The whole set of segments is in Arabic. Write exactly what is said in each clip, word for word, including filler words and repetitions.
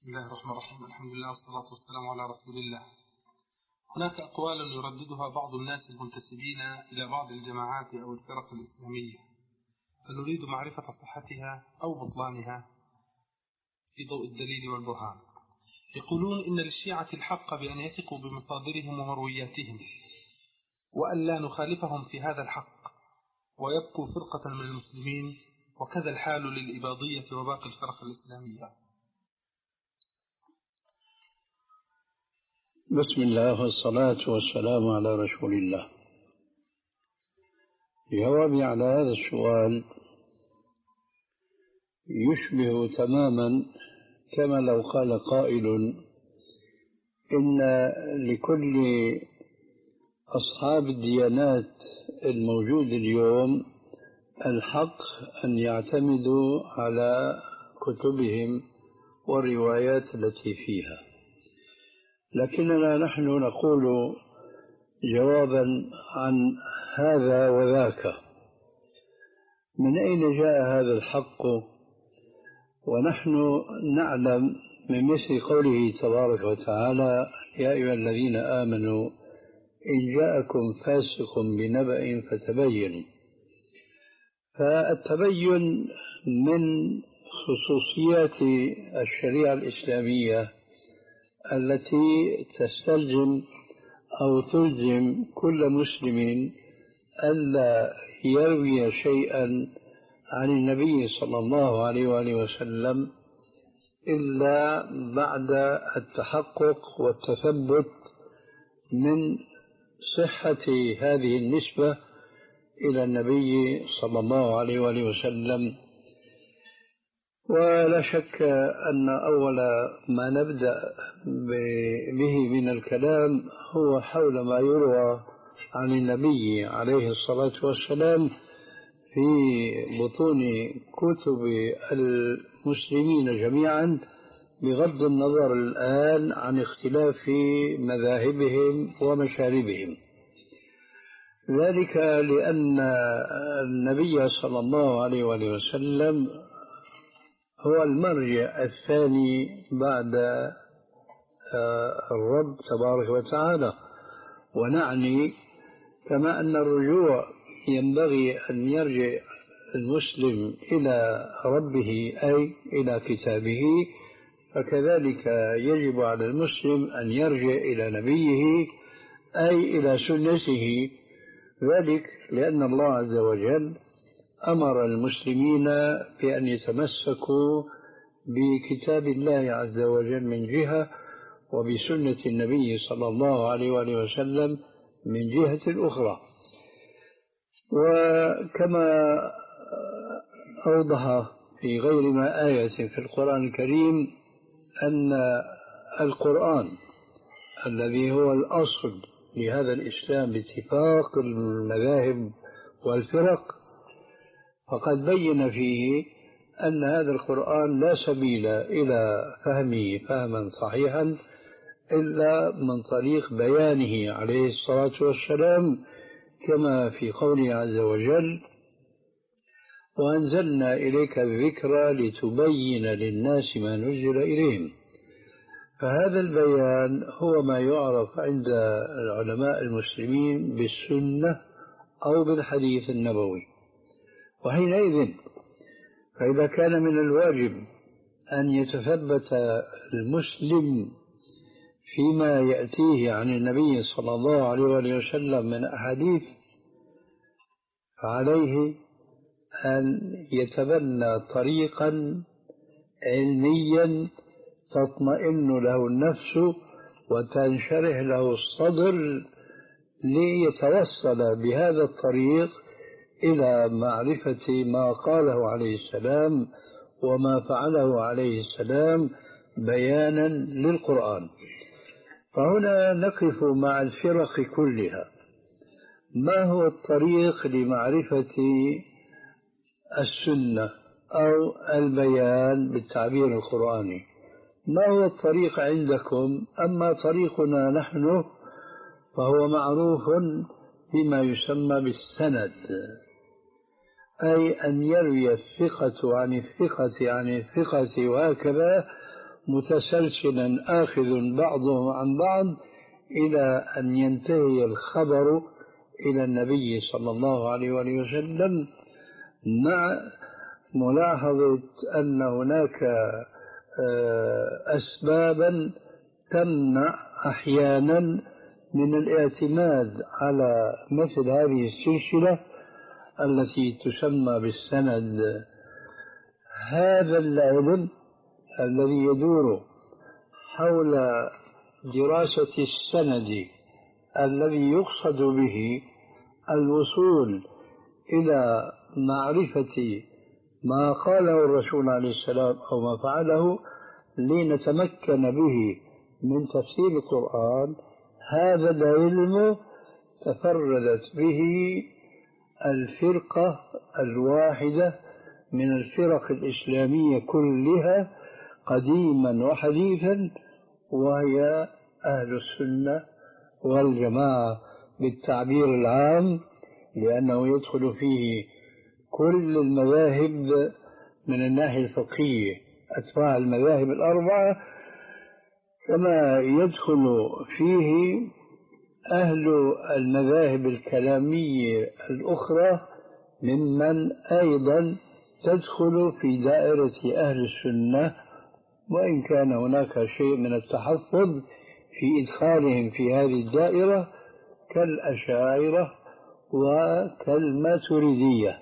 بسم الله الرحمن الرحيم. الحمد لله والصلاة والسلام على رسول الله. هناك أقوال يرددها بعض الناس المنتسبين إلى بعض الجماعات أو الفرق الإسلامية، فنريد معرفة صحتها أو بطلانها في ضوء الدليل والبرهان. يقولون إن للشيعة الحق بأن يثقوا بمصادرهم ومروياتهم، وأن لا نخالفهم في هذا الحق، ويبقوا فرقة من المسلمين، وكذا الحال للإباضية وباقي الفرق الإسلامية. بسم الله والصلاة والسلام على رسول الله. جوابي على هذا السؤال يشبه تماما كما لو قال قائل إن لكل أصحاب الديانات الموجود اليوم الحق أن يعتمدوا على كتبهم والروايات التي فيها، لكننا نحن نقول جوابا عن هذا وذاك: من أين جاء هذا الحق؟ ونحن نعلم من مثل قوله تبارك وتعالى: يا أيها الذين آمنوا إن جاءكم فاسق بنبأ فتبينوا. فالتبين من خصوصيات الشريعة الإسلامية التي تستلزم أو تلزم كل مسلم ألا يروي شيئا عن النبي صلى الله عليه وآله وسلم إلا بعد التحقق والتثبت من صحة هذه النسبة إلى النبي صلى الله عليه وآله وسلم. ولا شك أن أول ما نبدأ به من الكلام هو حول ما يروى عن النبي عليه الصلاة والسلام في بطون كتب المسلمين جميعا، بغض النظر الآن عن اختلاف مذاهبهم ومشاربهم. ذلك لأن النبي صلى الله عليه وآله وسلم هو المرجع الثاني بعد الرب تبارك وتعالى، ونعني كما أن الرجوع ينبغي أن يرجع المسلم إلى ربه أي إلى كتابه، فكذلك يجب على المسلم أن يرجع إلى نبيه أي إلى سنته. ذلك لأن الله عز وجل أمر المسلمين بأن يتمسكوا بكتاب الله عز وجل من جهة، وبسنة النبي صلى الله عليه وآله وسلم من جهة أخرى. وكما أوضح في غير ما آية في القرآن الكريم أن القرآن الذي هو الأصل لهذا الإسلام باتفاق المذاهب والفرق، فقد بين فيه أن هذا القرآن لا سبيل إلى فهمه فهما صحيحا إلا من طريق بيانه عليه الصلاة والسلام، كما في قوله عز وجل: وأنزلنا إليك الذكر لتبين للناس ما نزل إليهم. فهذا البيان هو ما يعرف عند العلماء المسلمين بالسنة أو بالحديث النبوي. وحينئذ فإذا كان من الواجب أن يتثبت المسلم فيما يأتيه عن النبي صلى الله عليه وآله وسلم من أحاديث، فعليه أن يتبنى طريقا علميا تطمئن له النفس وتنشرح له الصدر ليتوصل بهذا الطريق إلى معرفة ما قاله عليه السلام وما فعله عليه السلام بيانا للقرآن. فهنا نقف مع الفرق كلها. ما هو الطريق لمعرفة السنة أو البيان بالتعبير القرآني؟ ما هو الطريق عندكم؟ أما طريقنا نحن فهو معروف بما يسمى بالسند، أي أن يروي الثقة عن الثقة عن الثقة وهكذا، متسلسلا آخذ بعضهم عن بعض إلى أن ينتهي الخبر إلى النبي صلى الله عليه وآله وسلم، مع ملاحظة أن هناك أسبابا تمنع أحيانا من الاعتماد على مثل هذه السلسلة التي تسمى بالسند. هذا العلم الذي يدور حول دراسة السند الذي يقصد به الوصول إلى معرفة ما قاله الرسول عليه السلام أو ما فعله لنتمكن به من تفسير القرآن، هذا العلم تفردت به الفرقة الواحدة من الفرق الإسلامية كلها قديما وحديثا، وهي أهل السنة والجماعة بالتعبير العام، لأنه يدخل فيه كل المذاهب من الناحية الفقهية، أتباع المذاهب الأربعة، كما يدخل فيه أهل المذاهب الكلامية الأخرى ممن أيضا تدخل في دائرة أهل السنة، وإن كان هناك شيء من التحفظ في إدخالهم في هذه الدائرة كالأشاعرة وكالماتريدية.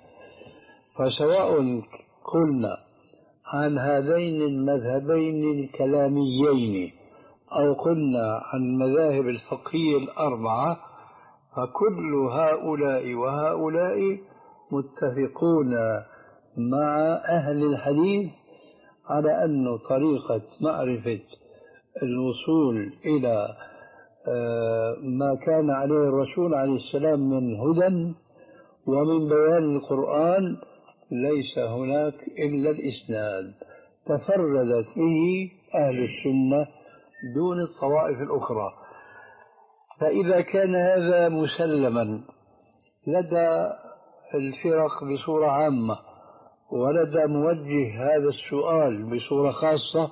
فسواء قلنا عن هذين المذهبين الكلاميين أو قلنا عن المذاهب الفقهية الأربعة، فكل هؤلاء وهؤلاء متفقون مع أهل الحديث على أن طريقة معرفة الوصول إلى ما كان عليه الرسول عليه السلام من هدى ومن بيان القرآن ليس هناك إلا الإسناد، تفردت به أهل السنة دون الطوائف الأخرى. فإذا كان هذا مسلما لدى الفرق بصورة عامة ولدى موجه هذا السؤال بصورة خاصة،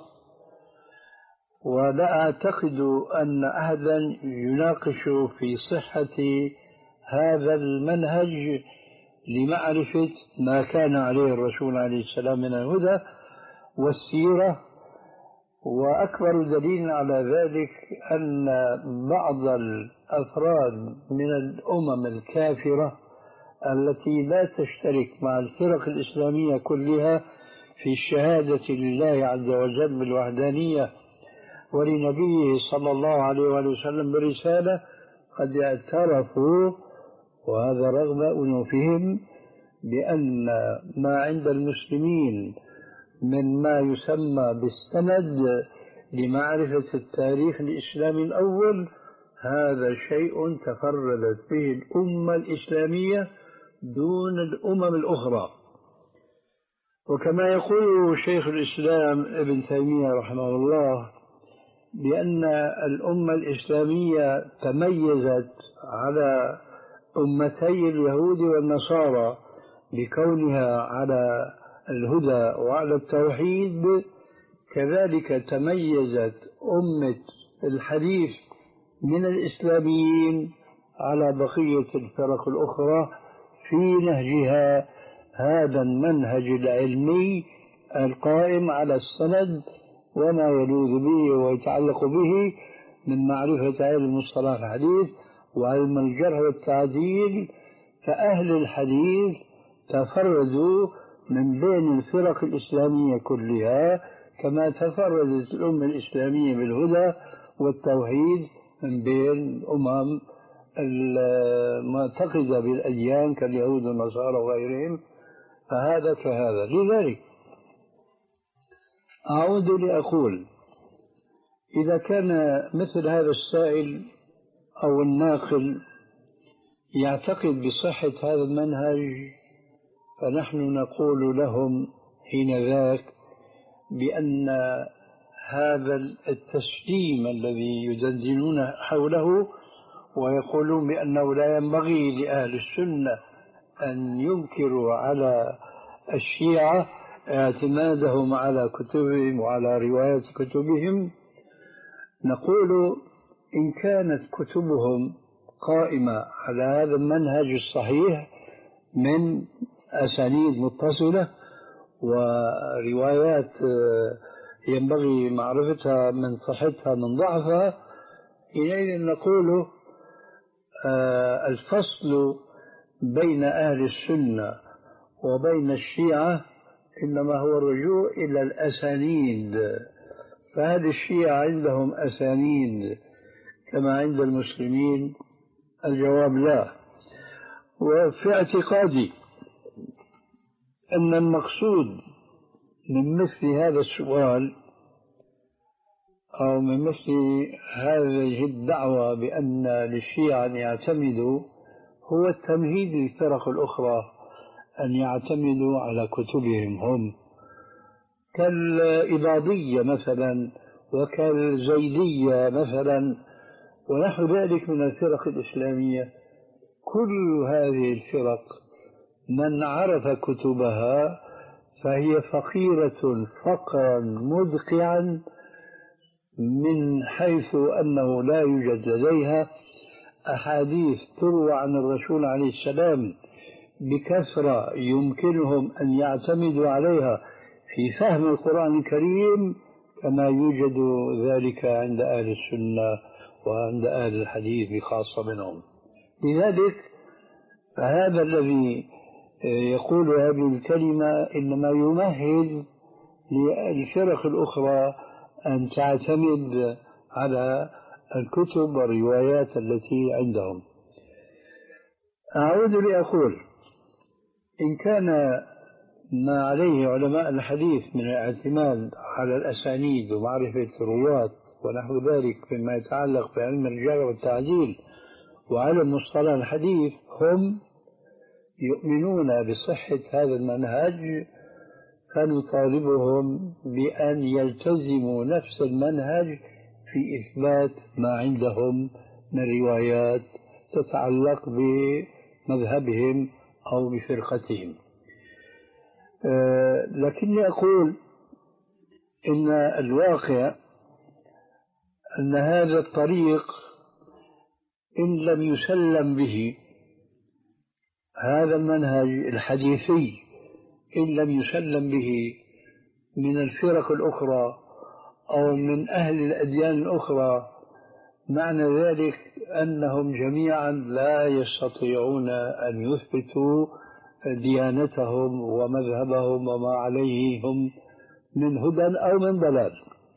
ولا أعتقد أن أحدا يناقش في صحة هذا المنهج لمعرفة ما كان عليه الرسول عليه السلام من الهدى والسيرة. وأكبر دليل على ذلك أن بعض الأفراد من الأمم الكافرة التي لا تشترك مع الفرق الإسلامية كلها في الشهادة لله عز وجل بالوحدانية ولنبيه صلى الله عليه وآله وسلم برسالة قد اعترفوا، وهذا رغم أنوفهم، بأن ما عند المسلمين من ما يسمى بالسند لمعرفة التاريخ الإسلامي الأول هذا شيء تفردت به الأمة الإسلامية دون الأمم الأخرى. وكما يقول شيخ الإسلام ابن تيمية رحمه الله بأن الأمة الإسلامية تميزت على أمتي اليهود والنصارى بكونها على الهدى وعلى التوحيد، كذلك تميزت أمة الحديث من الإسلاميين على بقية الفرق الأخرى في نهجها هذا المنهج العلمي القائم على السند وما يلوذ به ويتعلق به من معرفة علم مصطلح الحديث وعلم الجرح والتعديل. فأهل الحديث تفردوا من بين الفرق الإسلامية كلها كما تفردت الأمة الإسلامية بالهدى والتوحيد من بين الأمم المعتقدة بالأديان كاليهود والنصارى وغيرهم. فهذا كهذا. لذلك أعود لأقول إذا كان مثل هذا السائل أو الناقل يعتقد بصحة هذا المنهج، فنحن نقول لهم حين ذاك بأن هذا التسليم الذي يدندنون حوله ويقولون بأنه لا ينبغي لأهل السنة أن ينكروا على الشيعة اعتمادهم على كتبهم وعلى روايات كتبهم، نقول إن كانت كتبهم قائمة على هذا المنهج الصحيح من أسانيد متصلة وروايات ينبغي معرفتها من صحتها من ضعفها، حينئذ نقول الفصل بين أهل السنة وبين الشيعة إنما هو الرجوع إلى الأسانيد. فهل الشيعة عندهم أسانيد كما عند المسلمين؟ الجواب لا. وفي اعتقادي أن المقصود من مثل هذا السؤال أو من مثل هذه الدعوة بأن للشيعة أن يعتمدوا هو التمهيد للفرق الأخرى أن يعتمدوا على كتبهم هم، كالإباضية مثلا وكالزيدية مثلا ونحو ذلك من الفرق الإسلامية. كل هذه الفرق من عرف كتبها فهي فقيرة فقرا مدقعا من حيث أنه لا يوجد لديها أحاديث تروى عن الرسول عليه السلام بكثرة يمكنهم أن يعتمدوا عليها في فهم القرآن الكريم كما يوجد ذلك عند أهل السنة وعند أهل الحديث بخاصة منهم. لذلك فهذا الذي يقول هذه الكلمة إنما يمهد للفرق الأخرى أن تعتمد على الكتب والروايات التي عندهم. أعود لأقول إن كان ما عليه علماء الحديث من الاعتماد على الأسانيد ومعرفة الرواة ونحو ذلك مما يتعلق بعلم الرجال والتعديل وعلم مصطلح الحديث هم يؤمنون بصحة هذا المنهج، فنطالبهم بأن يلتزموا نفس المنهج في إثبات ما عندهم من روايات تتعلق بمذهبهم أو بفرقتهم. أه لكني أقول إن الواقع أن هذا الطريق إن لم يسلم به، هذا المنهج الحديثي إن لم يسلم به من الفرق الأخرى أو من أهل الأديان الأخرى، معنى ذلك أنهم جميعا لا يستطيعون أن يثبتوا ديانتهم ومذهبهم وما عليه هم من هدى أو من ضلال،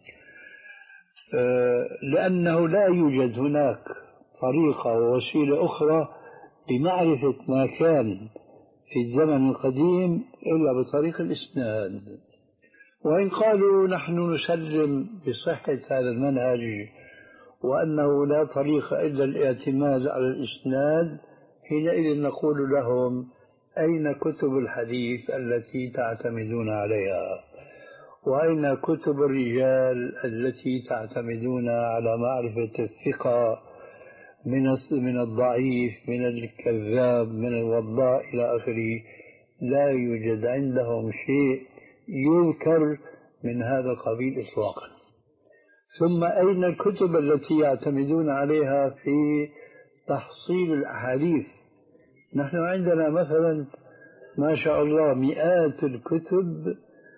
لأنه لا يوجد هناك طريقة ووسيلة أخرى لمعرفة ما كان في الزمن القديم إلا بطريق الإسناد. وإن قالوا نحن نسلم بصحة هذا المنهج وأنه لا طريق إلا الاعتماد على الإسناد، حينئذ نقول لهم أين كتب الحديث التي تعتمدون عليها؟ وأين كتب الرجال التي تعتمدون على معرفة الثقة من من الضعيف من الكذاب من الوضاء إلى آخره؟ لا يوجد عندهم شيء يذكر من هذا القبيل إطلاقا. ثم أين الكتب التي يعتمدون عليها في تحصيل الأحاديث؟ نحن عندنا مثلا ما شاء الله مئات الكتب،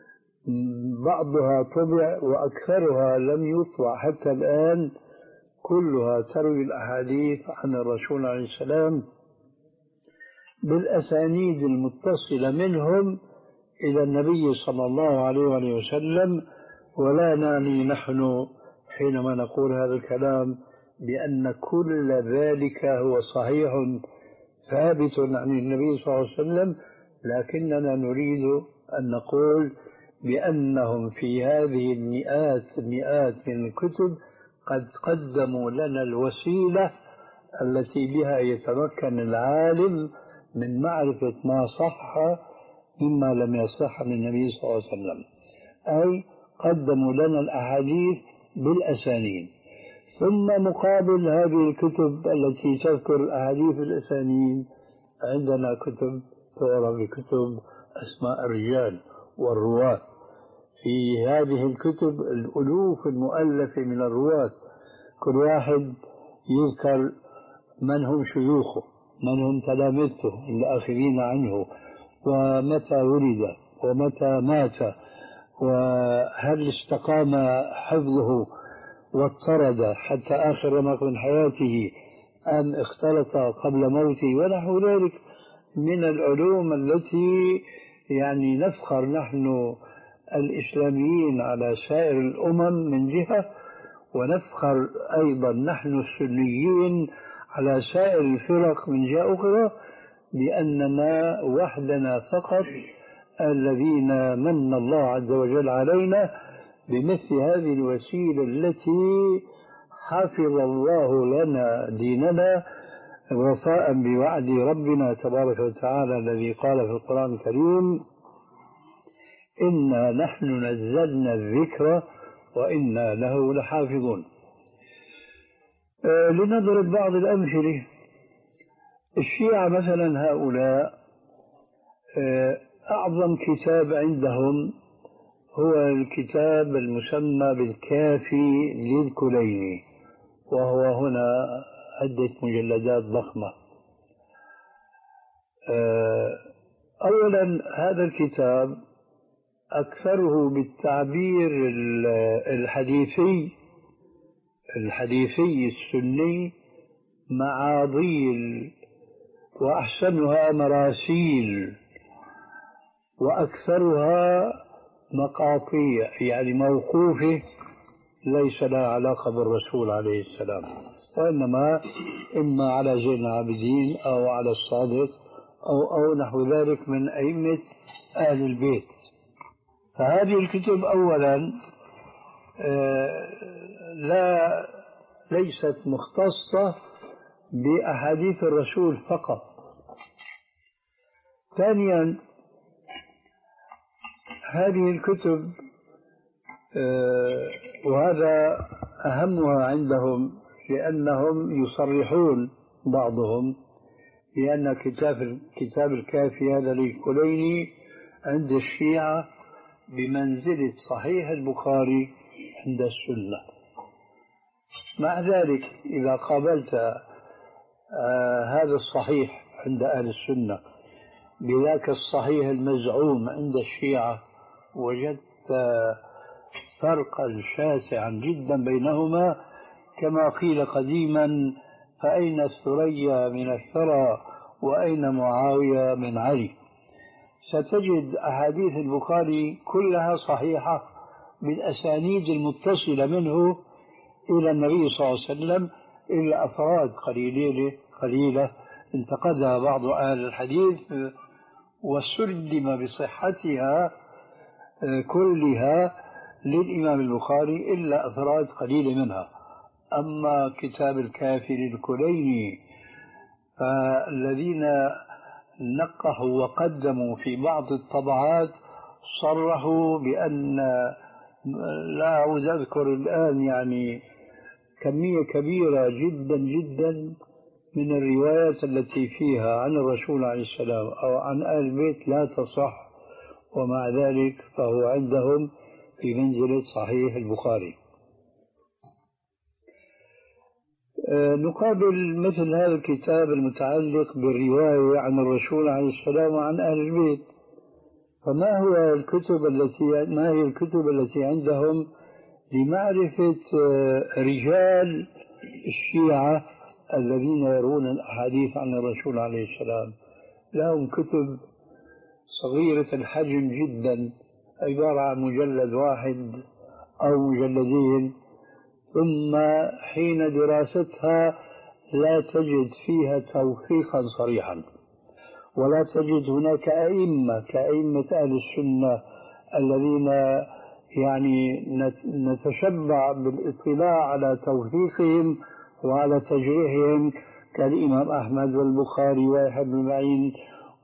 بعضها طبع وأكثرها لم يطبع حتى الآن، كلها تروي الأحاديث عن الرسول عليه السلام بالأسانيد المتصلة منهم إلى النبي صلى الله عليه وسلم. ولا نعني نحن حينما نقول هذا الكلام بأن كل ذلك هو صحيح ثابت عن النبي صلى الله عليه وسلم، لكننا نريد أن نقول بأنهم في هذه المئات المئات من الكتب قد قدموا لنا الوسيلة التي بها يتمكن العالم من معرفة ما صح مما لم يصح عن النبي صلى الله عليه وسلم، أي قدموا لنا الأحاديث بالأسانيد. ثم مقابل هذه الكتب التي تذكر الأحاديث بالأسانيد عندنا كتب تعرف بكتب أسماء الرجال والرواة. في هذه الكتب الألوف المؤلفة من الرواة، كل واحد يذكر من هم شيوخه، من هم تلامذته الآخرين عنه، ومتى ولد ومتى مات، وهل استقام حفظه واضطرد حتى آخر رمق من حياته أم اختلط قبل موته، ونحو ذلك من العلوم التي يعني نفخر نحن الإسلاميين على سائر الأمم من جهة، ونفخر أيضا نحن السنيين على سائر الفرق من جهة أخرى، بأننا وحدنا فقط الذين من الله عز وجل علينا بمثل هذه الوسيلة التي حفظ الله لنا ديننا وفاء بوعد ربنا تبارك وتعالى الذي قال في القرآن الكريم: إنا نحن نزلنا الذكر وإنا له لحافظون. أه لنضرب بعض الأمثلة. الشيعة مثلا هؤلاء أه أعظم كتاب عندهم هو الكتاب المسمى بالكافي للكليني، وهو هنا عدة مجلدات ضخمة. أه أولا هذا الكتاب أكثره بالتعبير الحديثي الحديثي السني معاضيل، وأحسنها مراسيل، وأكثرها مقاطيع يعني موقوفة ليس لها علاقة بالرسول عليه السلام، وإنما إما على زين العابدين أو على الصادق أو أو نحو ذلك من أئمة أهل البيت. فهذه الكتب أولا لا ليست مختصة بأحاديث الرسول فقط. ثانيا هذه الكتب وهذا أهمها عندهم لأنهم يصرحون بعضهم بأن كتاب كتاب الكافي هذا للكليني عند الشيعة بمنزلة صحيح البخاري عند السنة. مع ذلك إذا قابلت آه هذا الصحيح عند أهل السنة بذاك الصحيح المزعوم عند الشيعة، وجدت آه فرقا شاسعا جدا بينهما، كما قيل قديما: فأين الثريا من الثرى وأين معاوية من علي. ستجد أحاديث البخاري كلها صحيحة بالأسانيد المتصلة منه إلى النبي صلى الله عليه وسلم، إلا أفراد قليلة قليلة انتقدها بعض أهل الحديث وسلم بصحتها كلها للإمام البخاري إلا أفراد قليلة منها. أما كتاب الكافي للكليني فالذين نقحوا وقدموا في بعض الطبعات صرحوا بأن، لا أعود أذكر الآن، يعني كمية كبيرة جدا جدا من الروايات التي فيها عن الرسول عليه السلام أو عن آل البيت لا تصح، ومع ذلك فهو عندهم في منزلة صحيح البخاري. نقابل مثل هذا الكتاب المتعلق بالرواية عن الرسول عليه السلام وعن أهل البيت، فما هو الكتب التي ما هي الكتب التي عندهم لمعرفة رجال الشيعة الذين يرون الأحاديث عن الرسول عليه السلام؟ لهم كتب صغيرة الحجم جدا، عبارة عن مجلد واحد أو مجلدين، ثم حين دراستها لا تجد فيها توثيقا صريحا، ولا تجد هناك أئمة كأئمة أهل السنة الذين يعني نتشبع بالاطلاع على توثيقهم وعلى تجريحهم كالإمام أحمد والبخاري ويحيى بن معين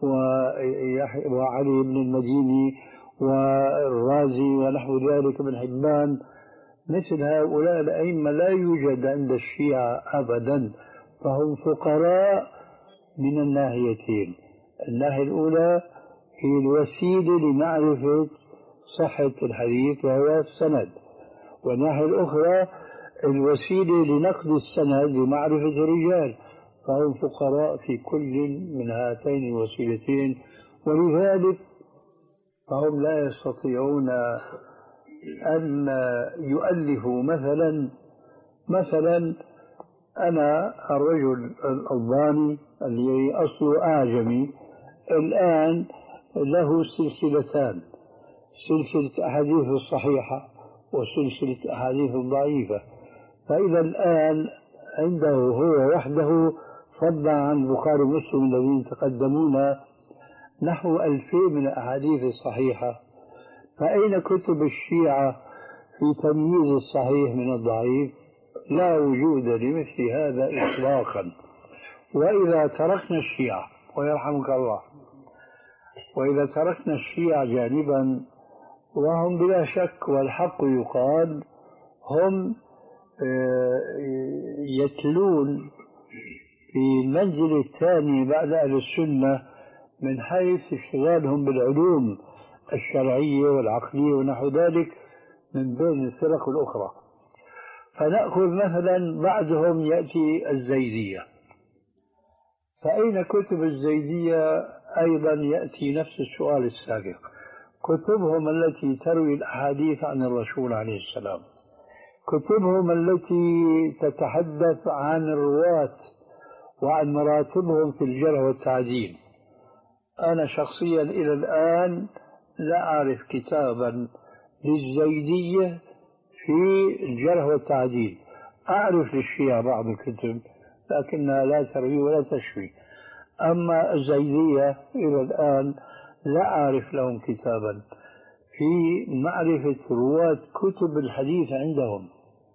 وعلي بن المديني والرازي ونحو ذلك بن حبان. مثل هؤلاء الأئمة لا يوجد عند الشيعة أبدا، فهم فقراء من الناحيتين. الناحية الأولى هي الوسيلة لمعرفة صحة الحديث وهو السند، والناحية الأخرى الوسيلة لنقد السند بمعرفة الرجال، فهم فقراء في كل من هاتين الوسيلتين، ولذلك فهم لا يستطيعون أن يؤلفوا. مثلا مثلا أنا الرجل الألباني الذي أصله أعجمي الآن له سلسلتان، سلسلة أحاديث الصحيحة وسلسلة أحاديث الضعيفة، فإذا الآن عنده هو وحده فضلا عن البخاري ومسلم الذين تقدمونا نحو ألفين من الأحاديث الصحيحة، فأين كتب الشيعة في تمييز الصحيح من الضعيف؟ لا وجود لمثل هذا إطلاقا. وإذا تركنا الشيعة ويرحمك الله، وإذا تركنا الشيعة جانبا، وهم بلا شك والحق يقال هم يتلون في المنزل الثاني بعد أهل السنة من حيث اشتغالهم بالعلوم الشرعية والعقلية ونحو ذلك من بين الفرق الأخرى. فنأخذ مثلا بعدهم يأتي الزيدية، فأين كتب الزيدية؟ أيضا يأتي نفس السؤال السابق، كتبهم التي تروي الأحاديث عن الرسول عليه السلام، كتبهم التي تتحدث عن الرواة وعن مراتبهم في الجرح والتعديل. أنا شخصيا إلى الآن لا أعرف كتابا للزيدية في الجرح والتعديل. أعرف للشيعة بعض الكتب لكنها لا تروي ولا تشفي، أما الزيدية إلى الآن لا أعرف لهم كتابا في معرفة رواة كتب الحديث عندهم.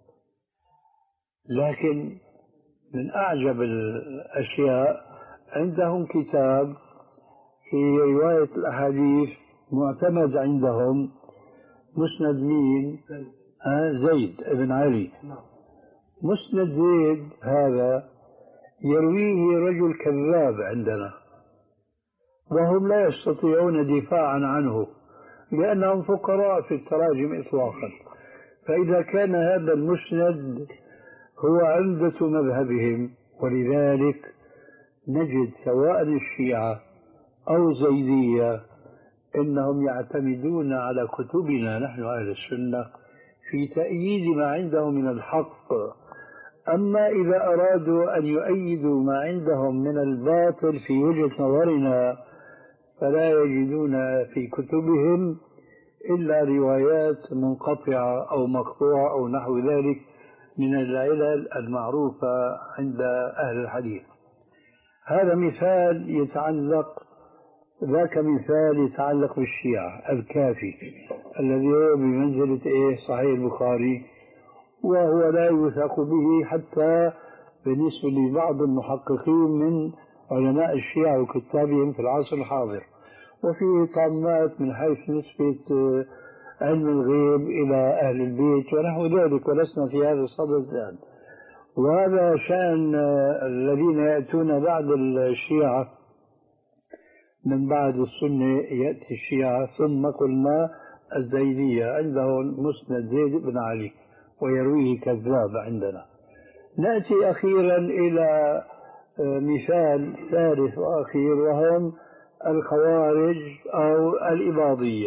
لكن من أعجب الأشياء عندهم كتاب في رواية الأحاديث معتمد عندهم، مسند مين؟ آه زيد بن علي. مسند زيد هذا يرويه رجل كذاب عندنا، وهم لا يستطيعون دفاعا عنه لأنهم فقراء في التراجم إطلاقا. فإذا كان هذا المسند هو عمدة مذهبهم، ولذلك نجد سواء الشيعة أو زيدية إنهم يعتمدون على كتبنا نحن أهل السنة في تأييد ما عندهم من الحق. أما إذا أرادوا أن يؤيدوا ما عندهم من الباطل في وجهة نظرنا فلا يجدون في كتبهم إلا روايات منقطعة أو مقطوعة أو نحو ذلك من العلل المعروفة عند أهل الحديث. هذا مثال يتعلق، ذاك مثال يتعلق بالشيعة الكافي الذي هو بمنزلة إيه صحيح البخاري، وهو لا يوثق به حتى بالنسبة لبعض المحققين من علماء الشيعة وكتابهم في العصر الحاضر، وفيه طامات من حيث نسبة علم الغيب إلى أهل البيت ونحو ذلك، ولسنا في هذا الصدد الآن. وهذا شأن الذين يأتون بعد الشيعة، من بعد السنة يأتي الشيعة، ثم قلنا الزيدية عندهم مسند زيد بن علي ويرويه كذاب عندنا. نأتي أخيرا إلى مثال ثالث وأخير، وهم الخوارج أو الإباضية.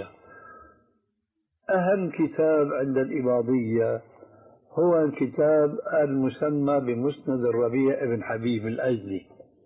أهم كتاب عند الإباضية هو الكتاب المسمى بمسند الربيع بن حبيب الأزدي،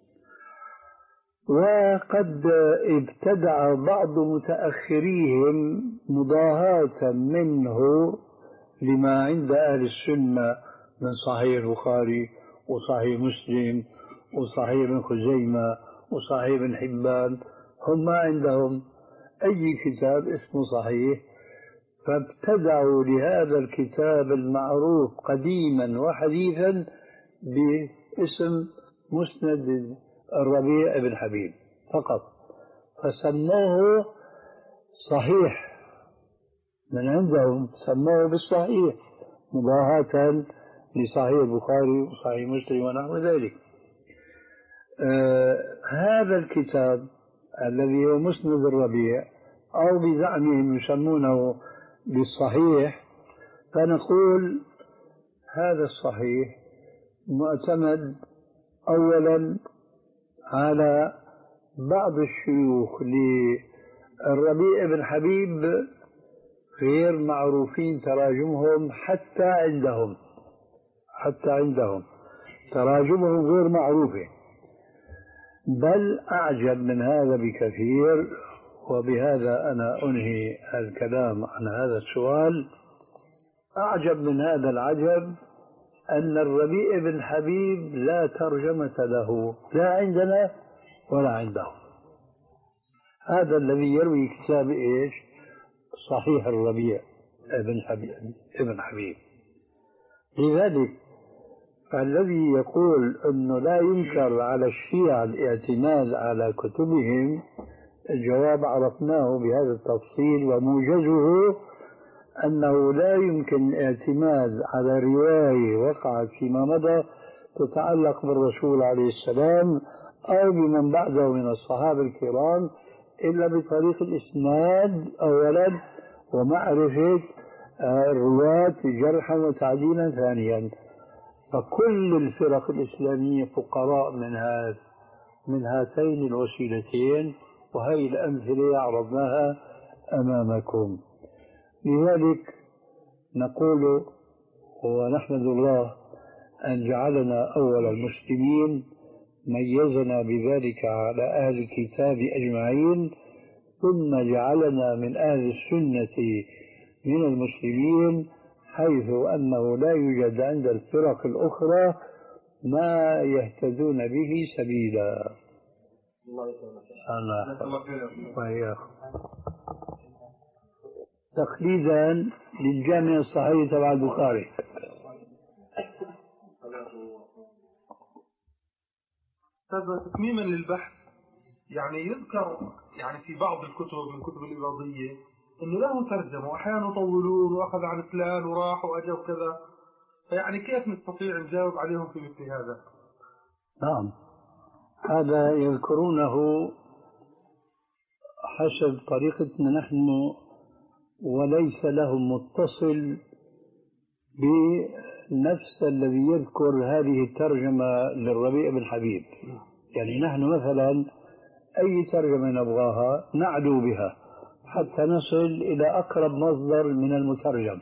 وقد ابتدع بعض متأخريهم مضاهاة منه لما عند أهل السنة من صحيح البخاري وصحيح مسلم وصحيح ابن خزيمة وصحيح ابن حبان. هم ما عندهم أي كتاب اسمه صحيح، فابتدعوا لهذا الكتاب المعروف قديما وحديثا باسم مسند الربيع بن حبيب فقط، فسموه صحيح من عندهم، سموه بالصحيح مضاهاة لصحيح البخاري وصحيح مسلم ونحو ذلك. آه هذا الكتاب الذي هو مسند الربيع أو بزعمهم يسمونه بالصحيح، فنقول هذا الصحيح معتمد أولا على بعض الشيوخ للربيع بن حبيب غير معروفين تراجمهم حتى عندهم، حتى عندهم تراجمهم غير معروفة. بل أعجب من هذا بكثير، وبهذا أنا أنهي الكلام عن هذا السؤال. أعجب من هذا العجب أن الربيع بن حبيب لا ترجمة له لا عندنا ولا عندهم. هذا الذي يروي كتاب إيش؟ صحيح الربيع بن حبيب ابن حبيب. لذلك فالذي يقول أنه لا ينكر على الشيعة الاعتماد على كتبهم، الجواب عرفناه بهذا التفصيل، وموجزه أنه لا يمكن اعتماد على رواية وقعت فيما مضى تتعلق بالرسول عليه السلام أو بمن بعده من الصحابة الكرام إلا بطريق الإسناد أولا، ومعرفة الرواة جرحا وتعديلا ثانيا. فكل الفرق الإسلامية فقراء من هذا من هاتين الوسيلتين، وهي الأمثلة عرضناها أمامكم. لذلك نقول ونحمد الله أن جعلنا أول المسلمين، ميزنا بذلك على أهل الكتاب أجمعين، ثم جعلنا من أهل السنة من المسلمين، حيث أنه لا يوجد عند الفرق الأخرى ما يهتدون به سبيلا. الله تقليدا للجامع الصحيح تبع البخاري. تتميما للبحث، يعني يذكر يعني في بعض الكتب من كتب الإباضية إنه له ترجمة وأحيانا يطولون وأخذ عن فلان وراح وأجا وكذا، فيعني كيف نستطيع نجاوب عليهم في مثل هذا؟ نعم، هذا يذكرونه حسب طريقتنا نحن، وليس لهم متصل بنفس الذي يذكر هذه الترجمة للربيع بن حبيب. يعني نحن مثلا أي ترجمة نبغاها نعدو بها حتى نصل إلى أقرب مصدر من المترجم.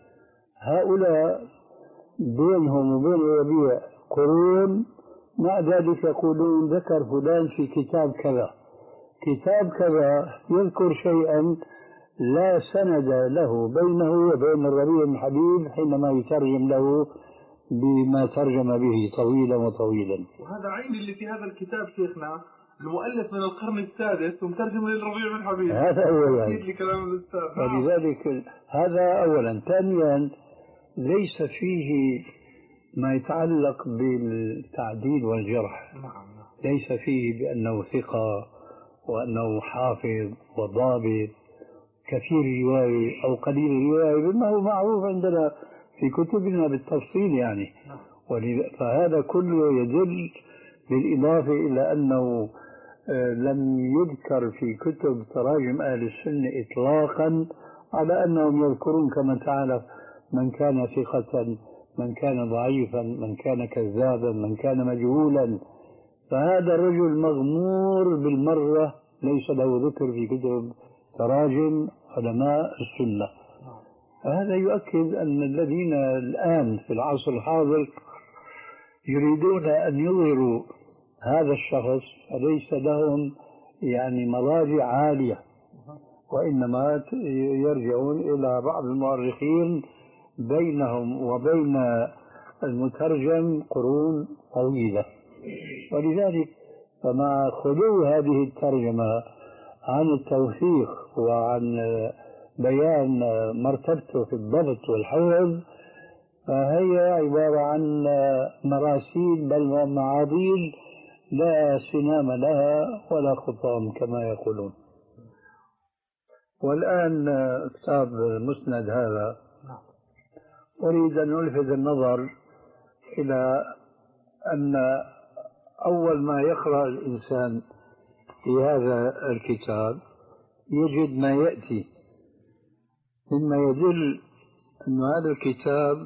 هؤلاء بينهم وبين الربيع قرون، مع ذلك يقولون ذكر فلان في كتاب كذا، كتاب كذا يذكر شيئا لا سند له بينه وبين الربيع بن حبيب حينما يترجم له بما ترجم به طويلا وطويلا. وهذا عين اللي في هذا الكتاب شيخنا المؤلف من القرن السادس ومترجم للربيع بن حبيب. هذا أولا، لكلام الأستاذ. ولذلك هذا أولا. ثانيا ليس فيه ما يتعلق بالتعديل والجرح، ليس فيه بأنه ثقة وأنه حافظ وضابط كثير رواية أو قليل رواية، بما هو معروف عندنا في كتبنا بالتفصيل يعني. فهذا كله يدل بالإضافة إلى أنه لم يذكر في كتب تراجم أهل السنة إطلاقا على أنهم يذكرون كما تعرف من كان ثقة، من كان ضعيفا، من كان كذابا، من كان مجهولا. فهذا الرجل مغمور بالمرة، ليس له ذكر في كتب تراجم علماء السنة. هذا يؤكد أن الذين الآن في العصر الحاضر يريدون أن يظهروا هذا الشخص فليس لهم يعني مراجع عالية، وإنما يرجعون إلى بعض المؤرخين بينهم وبين المترجم قرون طويلة. ولذلك فمع خلو هذه الترجمة عن التوثيق وعن بيان مرتبته في الضبط والحفظ، فهي عبارة عن مراسيل بل معاضيل لا سنام لها ولا خطام كما يقولون. والآن كتاب مسند هذا أريد أن ألفت النظر إلى أن أول ما يقرأ الإنسان في هذا الكتاب يجد ما يأتي مما يدل أن هذا الكتاب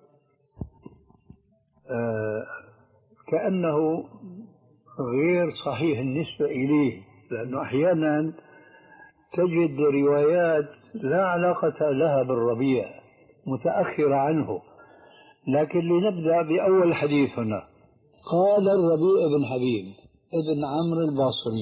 آه كأنه غير صحيح النسبة إليه، لأنه أحيانا تجد روايات لا علاقة لها بالربيع متأخرة عنه. لكن لنبدأ بأول حديث هنا. قال الربيع بن حبيب ابن عمرو الباصري.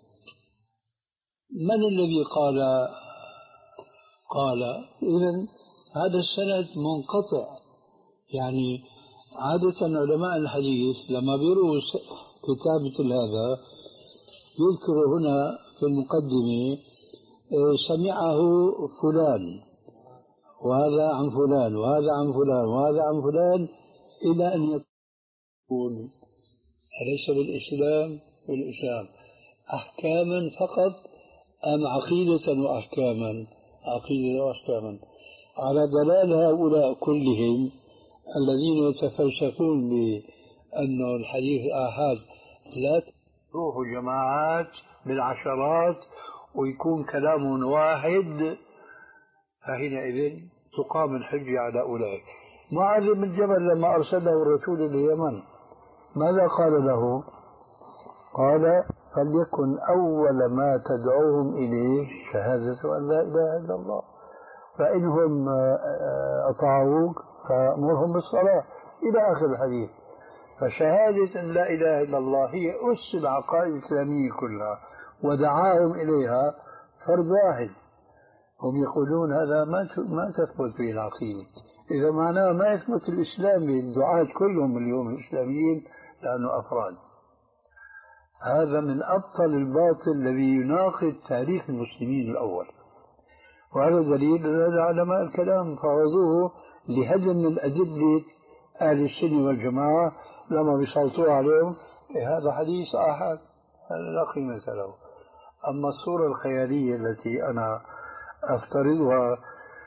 من الذي قال قال إذن هذا السند منقطع. يعني عادة علماء الحديث لما بيروا كتاب هذا يذكر هنا في المقدمة سمعه فلان وهذا عن فلان وهذا عن فلان وهذا عن فلان إلى أن يقول أليس بالإسلام بالإسلام أحكاما فقط أم عقيدة وأحكاما عقيدة وأحكاما، على دلال هؤلاء كلهم الذين يتفلسفون بأن الحديث آحاد لا تروح جماعات بالعشرات ويكون كلام واحد، فحينئذ تقام الحجة على أولئك. معاذ بن جبل لما أرسله الرسول لليمن ماذا قال له؟ قال فليكن أول ما تدعوهم إليه شهادة أن لا إله إلا الله، فإنهم أطاعوك فأمرهم بالصلاة إلى آخر الحديث. فشهادة أن لا إله إلا الله هي أس العقائد الإسلامية كلها، ودعاهم إليها فرد واحد. هم يقولون هذا ما ما تثبت به العقيدة، إذا معناه ما يثبت الإسلام بالدعاة كلهم اليوم الإسلاميين لأنه أفراد. هذا من أبطل الباطل الذي يناقض تاريخ المسلمين الأول، وهذا دليل أن علماء الكلام فرضوه لهدم من أدلة أهل السنة والجماعة لما بيسلطوا عليهم هذا حديث آحاد لا قيمة له. أما الصورة الخيالية التي أنا أفترضها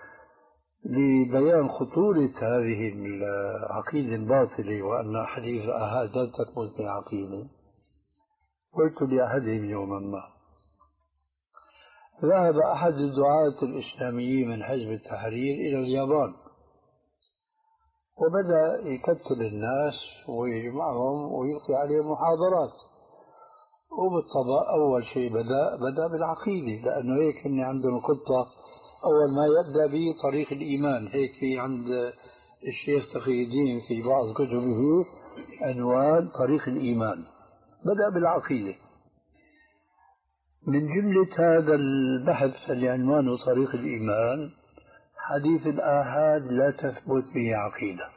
لبيان خطورة هذه العقيدة الباطلة وأن حديث الآحاد لا تثبت بعقيدة، قلت لأحدهم يوما ما ذهب أحد الدعاة الإسلاميين من حزب التحرير إلى اليابان وبدأ يكتل الناس ويجمعهم ويلقي عليهم محاضرات. وبالطبع أول شيء بدأ بدأ بالعقيدة، لأنه هيك إن عندهم خطة أول ما يبدأ به طريق الإيمان. هيك في عند الشيخ تقي الدين في بعض كتبه عنوان طريق الإيمان، بدأ بالعقيدة. من جملة هذا البحث اللي عنوانه طريق الإيمان حديث الآحاد لا تثبت به عقيدة.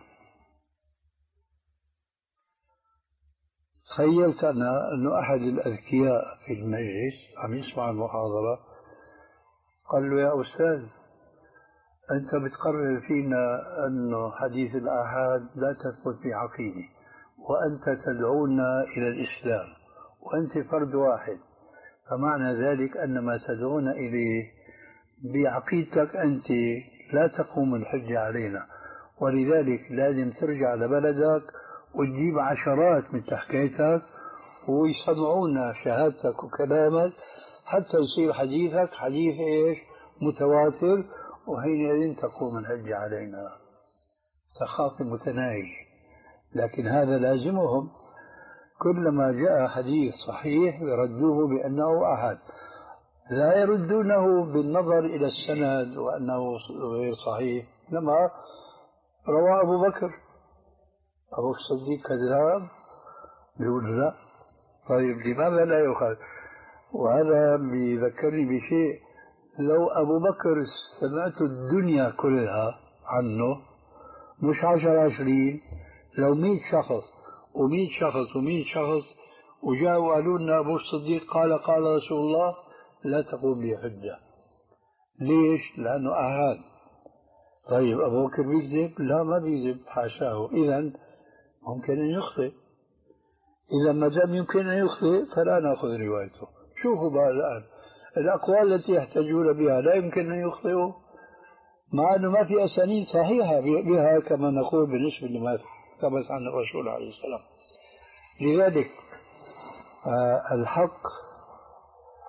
تخيلت أنا أنه أحد الأذكياء في المجلس عم يسمع المحاضرة قال له يا أستاذ أنت بتقرر فينا أنه حديث الآحاد لا تثبت به عقيدة وأنت تدعونا إلى الإسلام وأنت فرد واحد، فمعنى ذلك أن ما تدعون إليه بعقيدتك أنت لا تقوم الحجة علينا، ولذلك لازم ترجع لبلدك وتجيب عشرات من تحكيتك ويسمعونا شهادتك وكلامك حتى يصير حديثك حديث إيش متواتر، وحينئذ تقوم الحجة علينا. سخافة متناهية، لكن هذا لازمهم كلما جاء حديث صحيح يردوه بأنه أحد، لا يردونه بالنظر إلى السند وأنه غير صحيح. لما روى أبو بكر أبو الصديق كذاب يقول لا، طيب لماذا لا يؤخذ؟ وهذا بيذكرني بشيء، لو أبو بكر سمعت الدنيا كلها عنه مش عشر عشرين، لو مئة شخص ومئة شخص ومئة شخص وجاءوا وقالوا لنا أبو الصديق قال قال رسول الله، لا تقوم به حجة. ليش؟ لأنه أحد. طيب أبو بكر بيكذب؟ لا ما بيكذب حاشاه، إذا ممكن أن يخطئ. إذا ما دام يمكن أن يخطئ فلا نأخذ روايته. شوفوا بقى الآن الأقوال التي يحتجون بها لا يمكن أن يخطئوا، مع أنه ما في أسانيد صحيحة بها كما نقول بالنسبة لما ثبت عن الرسول عليه السلام. لذلك آه الحق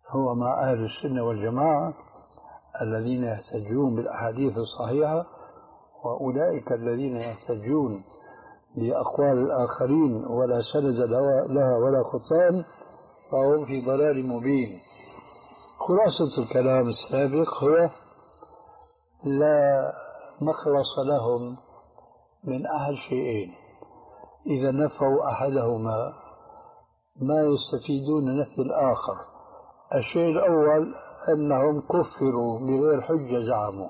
هو مع أهل السنة والجماعة الذين يحتجون بالأحاديث الصحيحة، وأولئك الذين يحتجون بأقوال الآخرين ولا سند لها ولا خطان فهم في ضلال مبين. خلاصة الكلام السابق هو لا مخلص لهم من أحد شيئين: إذا نفوا أحدهما ما يستفيدون نفي الآخر. الشيء الأول أنهم كفروا بغير حجة زعموا،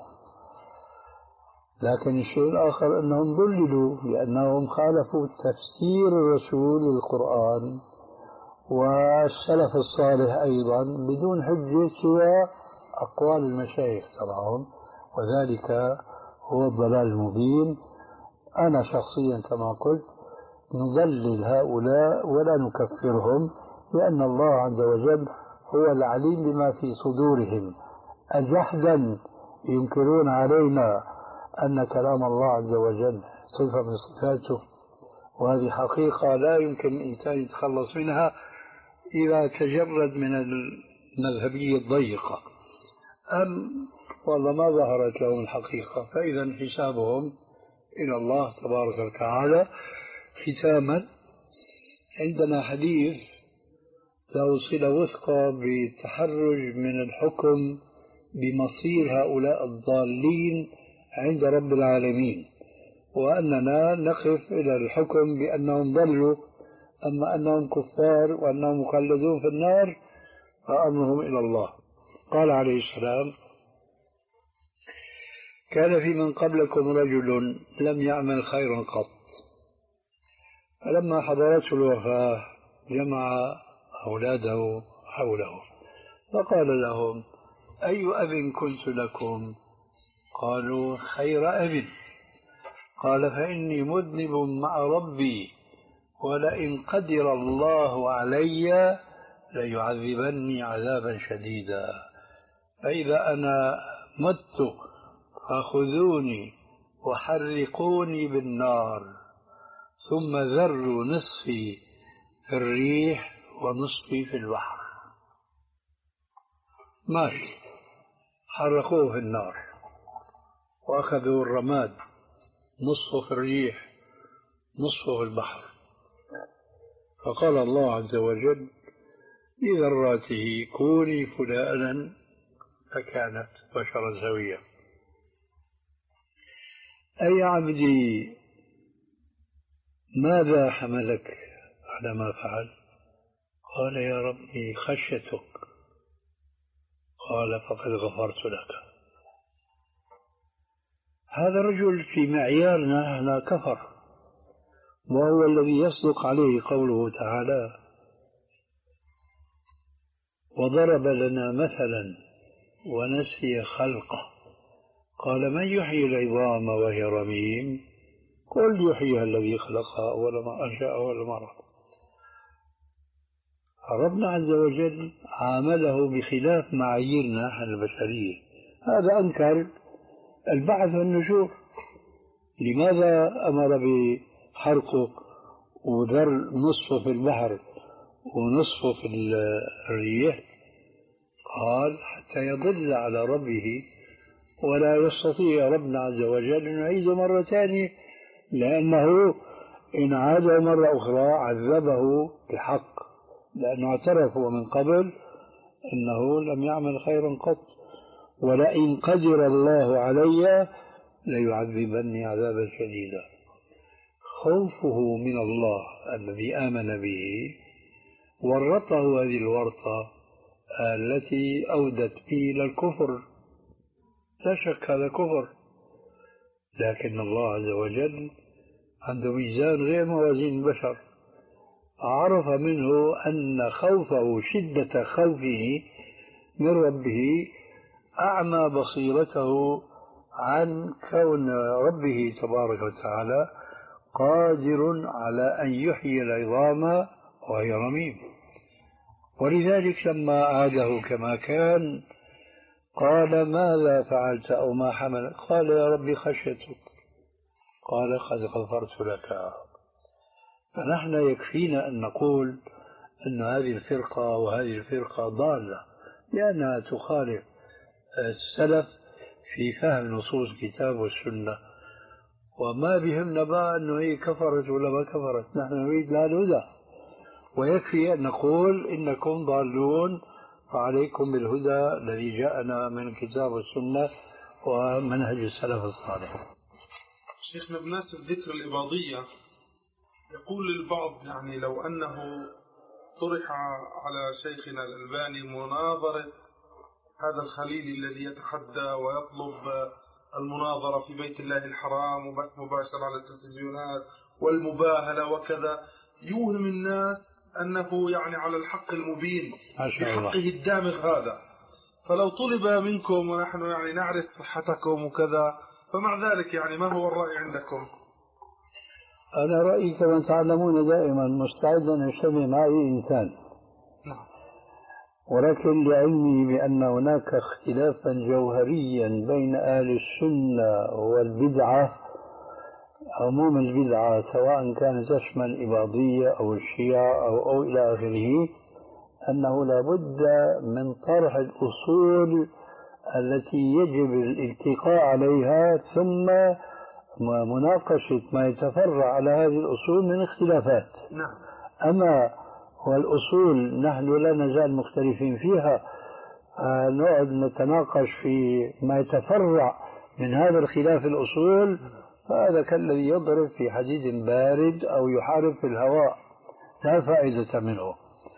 لكن الشيء الآخر أنهم ضللوا لأنهم خالفوا تفسير الرسول للقرآن والسلف الصالح أيضا بدون حجة سوى أقوال المشايخ تبعهم، وذلك هو الضلال المبين. أنا شخصيا كما قلت نضلل هؤلاء ولا نكفرهم، لأن الله عز وجل هو العليم بما في صدورهم. أجحدا ينكرون علينا أن كلام الله عز وجل صفة من صفاته، وهذه حقيقة لا يمكن الإنسان يتخلص منها إذا تجرد من المذهبية الضيقة. أم والله ما ظهرت لهم الحقيقة، فإذا حسابهم إلى الله تبارك وتعالى. ختاما، عندنا حديث له صلة وثقة بالتحرج من الحكم بمصير هؤلاء الضالين عند رب العالمين، وأننا نقف إلى الحكم بأنهم ضلوا، أما أنهم كفار وأنهم مخلدون في النار فأمرهم إلى الله. قال عليه السلام: كان في من قبلكم رجل لم يعمل خيرا قط، فلما حضرته الوفاة جمع أولاده حوله فقال لهم: أي أب كنت لكم؟ قالوا: خير أب. قال: فإني مذنب مع ربي، ولئن قدر الله علي ليعذبني عذابا شديدا، فإذا أنا مت فخذوني وحرقوني بالنار، ثم ذروا نصفي في الريح ونصفي في البحر. ماشي، حرقوه في النار وأخذوا الرماد، نصفه في الريح نصفه في البحر. فقال الله عز وجل لذراته: كوني فلانا، فكانت بشرا سويا. أي عبدي ماذا حملك على ما فعل؟ قال: يا ربي خشيتك. قال: فقد غفرت لك. هذا الرجل في معيارنا هنا كفر، وهو الذي يصدق عليه قوله تعالى: وضرب لنا مثلا ونسي خلقه قال: من يحيي العظام وهي رميم؟ قل يحييها الذي خلقها أول ما أنشأ أول مرة. ربنا عز وجل عامله بخلاف معاييرنا نحن البشرية. هذا أنكر البعث والنشور، لماذا أمر بحرقه وذر نصفه في البحر ونصفه في الريح؟ قال: حتى يضل على ربه ولا يستطيع ربنا عز وجل أن يعيده مرة ثانية، لأنه إن عاده مرة أخرى عذبه بحق، لأنه اعترف من قبل أنه لم يعمل خيرا قط. ولئن قدر الله علي ليعذبني عذابا شديدا. خوفه من الله الذي آمن به ورطه هذه الورطة التي أودت به إلى الكفر. لا شك هذا كفر، لكن الله عز وجل عنده ميزان غير موازين البشر. عرف منه أن خوفه شدة خوفه من ربه أعمى بصيرته عن كون ربه تبارك وتعالى قادر على أن يحيي العظام وهي رميم. ولذلك لما عاده كما كان قال: ماذا فعلت أو ما حملك؟ قال: يا ربي خشيتك. قال: قد غفرت لك. فنحن يكفينا أن نقول أن هذه الفرقة وهذه الفرقة ضالة، لأنها تخالف السلف في فهم نصوص الكتاب والسنة. وما بهمنا بقى أنه هي كفرت ولا ما كفرت، نحن نريد لها الهدى، ويكفي أن نقول إنكم ضالون فعليكم بالهدى الذي جاءنا من الكتاب والسنة ومنهج السلف الصالح. شيخنا بمناسبة ذكر الإباضية، يقول البعض يعني لو أنه طرح على شيخنا الألباني مناظرة هذا الخليل الذي يتحدى ويطلب المناظرة في بيت الله الحرام وبث مباشر على التلفزيونات والمباهلة وكذا، يوهم الناس أنه يعني على الحق المبين بحقه الدامغ هذا، فلو طلب منكم ونحن يعني نعرف صحتكم وكذا، فمع ذلك يعني ما هو الرأي عندكم؟ أنا رأيي كما تعلمون دائما مستعد أن يجتمع معي إنسان، نعم، ولكن لعلمي بأن هناك اختلافا جوهريا بين أهل السنة والبدعة، عموم البدعة سواء كانت تشمل الإباضية أو الشيعة أو, أو إلى آخره، أنه لابد من طرح الأصول التي يجب الاتقاء عليها ثم مناقشة ما يتفرع على هذه الأصول من اختلافات. نعم. أما والأصول نحن لا نزال مختلفين فيها، نقعد نتناقش في ما يتفرع من هذا الخلاف الأصول، فهذا كالذي يضرب في حديد بارد أو يحارب في الهواء، لا فائدة منه.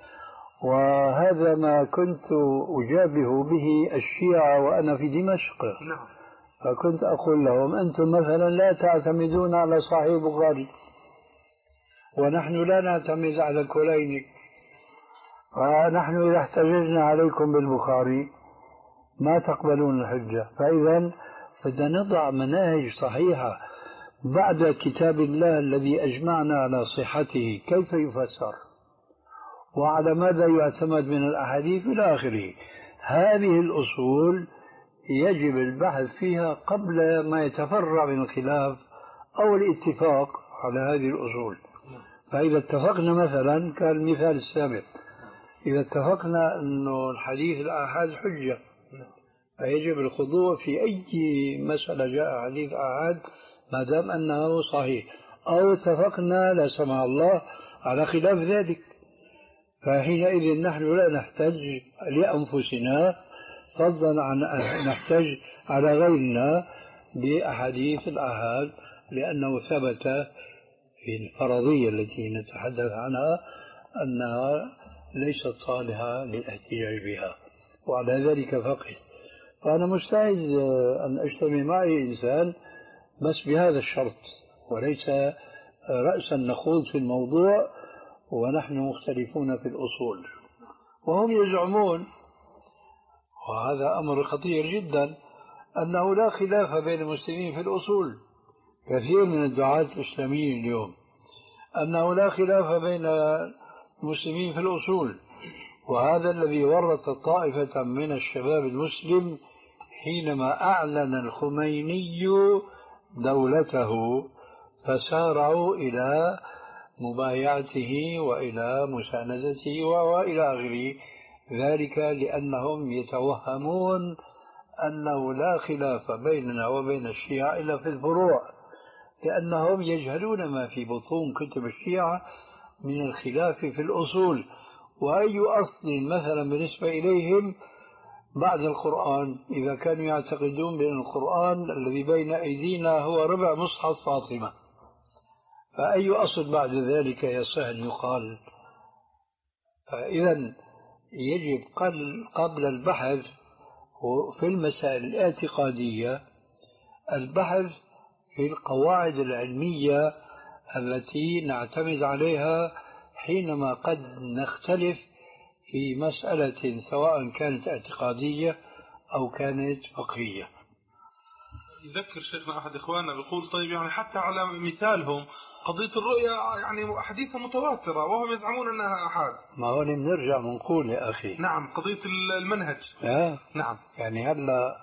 وهذا ما كنت أجابه به الشيعة وأنا في دمشق. نعم. فكنت أقول لهم أنتم مثلا لا تعتمدون على صحيح البخاري، ونحن لا نعتمد على الكليني، ونحن إذا احتججنا عليكم بالبخاري ما تقبلون الحجة. فإذا بدنا نضع مناهج صحيحة بعد كتاب الله الذي أجمعنا على صحته كيف يفسر وعلى ماذا يعتمد من الأحاديث إلى آخره. هذه الأصول يجب البحث فيها قبل ما يتفرع من الخلاف أو الاتفاق على هذه الأصول. فإذا اتفقنا مثلا كالمثال السابق، إذا اتفقنا أنه الحديث الآحاد حجة، فيجب الخضوع في أي مسألة جاء حديث آحاد ما دام أنه صحيح، أو اتفقنا لا سمح الله على خلاف ذلك، فحينئذ نحن لا نحتج لأنفسنا فضلا عن أن نحتج على غيرنا بأحاديث الآحاد، لأنه ثبت في الفرضية التي نتحدث عنها أنها ليست صالحة للاحتجاج بها، وعلى ذلك فقط. فأنا مستعد أن أجتمع معي إنسان بس بهذا الشرط، وليس رأسا نخوض في الموضوع ونحن مختلفون في الأصول. وهم يزعمون، وهذا أمر خطير جدا، أنه لا خلاف بين المسلمين في الأصول. كثير من الدعاة الإسلاميين اليوم أنه لا خلاف بين المسلمين في الأصول، وهذا الذي ورط طائفة من الشباب المسلم حينما أعلن الخميني دولته، فسارعوا إلى مبايعته وإلى مساندته وإلى آخره، ذلك لأنهم يتوهمون أنه لا خلاف بيننا وبين الشيعة إلا في الفروع، لأنهم يجهلون ما في بطون كتب الشيعة من الخلاف في الأصول. وأي أصل مثلا بالنسبة إليهم بعد القرآن، إذا كانوا يعتقدون بأن القرآن الذي بين أيدينا هو ربع مصحف فاطمة، فأي أصل بعد ذلك يصح أن يقال؟ فإذا يجب قبل البحث في المسائل الاعتقادية البحث في القواعد العلمية التي نعتمد عليها حينما قد نختلف في مسألة سواء كانت اعتقادية أو كانت فقهية. يذكر شيخنا أحد إخواننا بيقول طيب يعني حتى على مثالهم قضية الرؤيا يعني أحاديث متواترة وهم يزعمون أنها أحاد. ما هو بنرجع بنقول يا أخي، نعم، قضية المنهج. آه. نعم، يعني هلا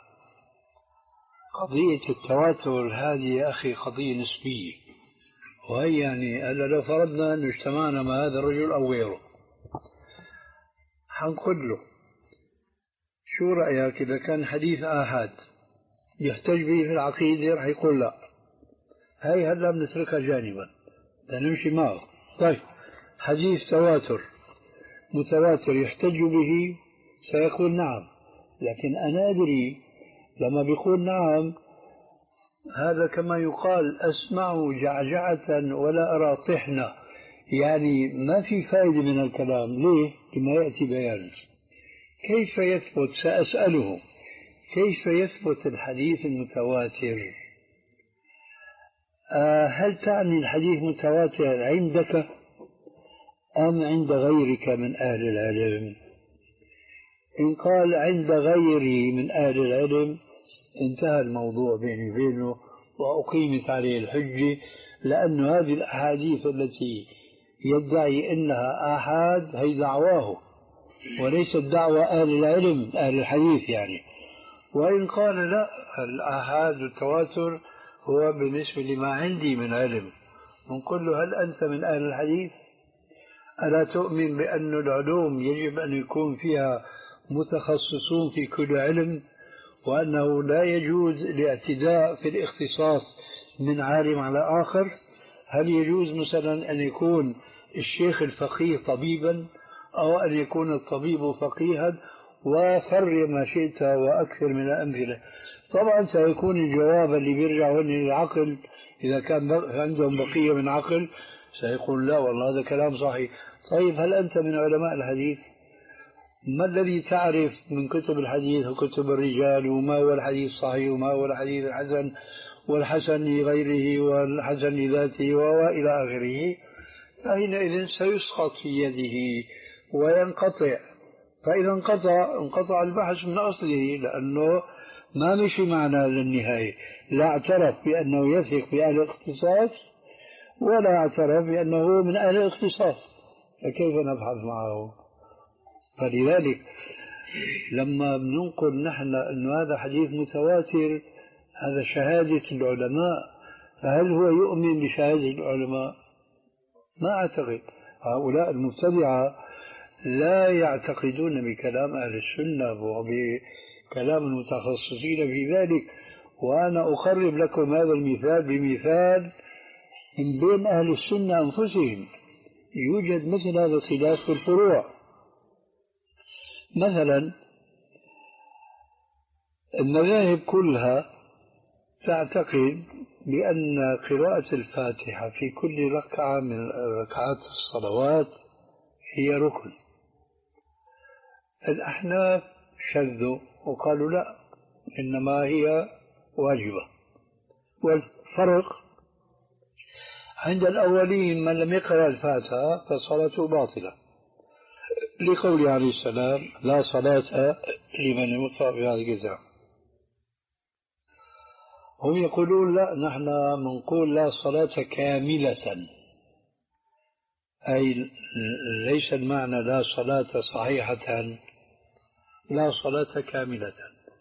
قضية التواتر هذه يا أخي قضية نسبية، وهي يعني هلا لو فرضنا أنه اجتمعنا مع هذا الرجل أو غيره حنقول له شو رأيك إذا كان حديث آحاد يحتج به في العقيدة رح يقول لا، هاي هلا بنتركها جانبا لنمشي معه. طيب حديث تواتر متواتر يحتج به سيقول نعم، لكن أنا أدري لما بيقول نعم هذا كما يقال أسمع جعجعة ولا أرى طحنة، يعني ما في فائدة من الكلام. ليه؟ لما يأتي بيان. كيف يثبت؟ سأسأله كيف يثبت الحديث المتواتر؟ آه هل تعني الحديث متواتر عندك أم عند غيرك من أهل العلم؟ إن قال عند غيري من أهل العلم انتهى الموضوع بيني وبينه وأقيمت عليه الحجة، لأن هذه الأحاديث التي يدعي أنها آحاد هي دعواه وليست دعوة أهل العلم أهل الحديث يعني. وإن قال لا، الآحاد والتواتر هو بالنسبة لما عندي من علم، نقول له هل أنت من أهل الحديث؟ ألا تؤمن بأن العلوم يجب أن يكون فيها متخصصون في كل علم، وأنه لا يجوز الاعتداء في الاختصاص من عالم على آخر؟ هل يجوز مثلا أن يكون الشيخ الفقيه طبيبا أو أن يكون الطبيب فقيها؟ وفر ما شئت وأكثر من الأمثلة. طبعا سيكون الجواب اللي بيرجع للعقل، إذا كان عندهم بقية من عقل سيقول لا والله هذا كلام صحيح. طيب هل أنت من علماء الحديث؟ ما الذي تعرف من كتب الحديث وكتب الرجال وما هو الحديث الصحيح وما هو الحديث الحسن والحسن لغيره والحسن لذاته وإلى آخره؟ فحينئذ سيسقط في يده وينقطع. فإذا انقطع انقطع البحث من أصله، لأنه ما مشي معنا للنهاية، لا اعترف بأنه يثق بأهل الاختصاص ولا اعترف بأنه من أهل الاختصاص، فكيف نبحث معه؟ فلذلك لما بننقل نحن أن هذا حديث متواتر هذا شهادة العلماء، فهل هو يؤمن بشهادة العلماء؟ ما أعتقد. هؤلاء المبتدعة لا يعتقدون بكلام أهل السنة وبكلام المتخصصين في ذلك. وأنا أقرب لكم هذا المثال بمثال من بين أهل السنة أنفسهم، يوجد مثل هذا الخلاف في الفروع. مثلا المذاهب كلها تعتقد بأن قراءة الفاتحة في كل ركعة من ركعات الصلوات هي ركن. الأحناف شذوا وقالوا لا، إنما هي واجبة. والفرق عند الأولين من لم يقرأ الفاتحة فصلاته باطلة، لقوله عليه السلام لا صلاة لمن يقرأ بهذا الكتاب. هم يقولون لا، نحن نقول لا صلاة كاملة، أي ليس المعنى لا صلاة صحيحة، لا صلاة كاملة.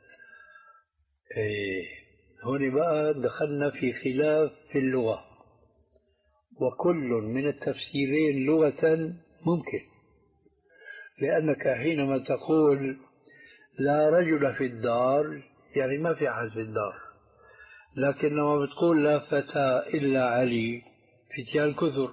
إيه هون بقى دخلنا في خلاف في اللغة، وكل من التفسيرين لغة ممكن، لأنك حينما تقول لا رجل في الدار يعني ما في أحد في الدار، لكن لما بتقول لا فتى إلا علي فتيان كثر،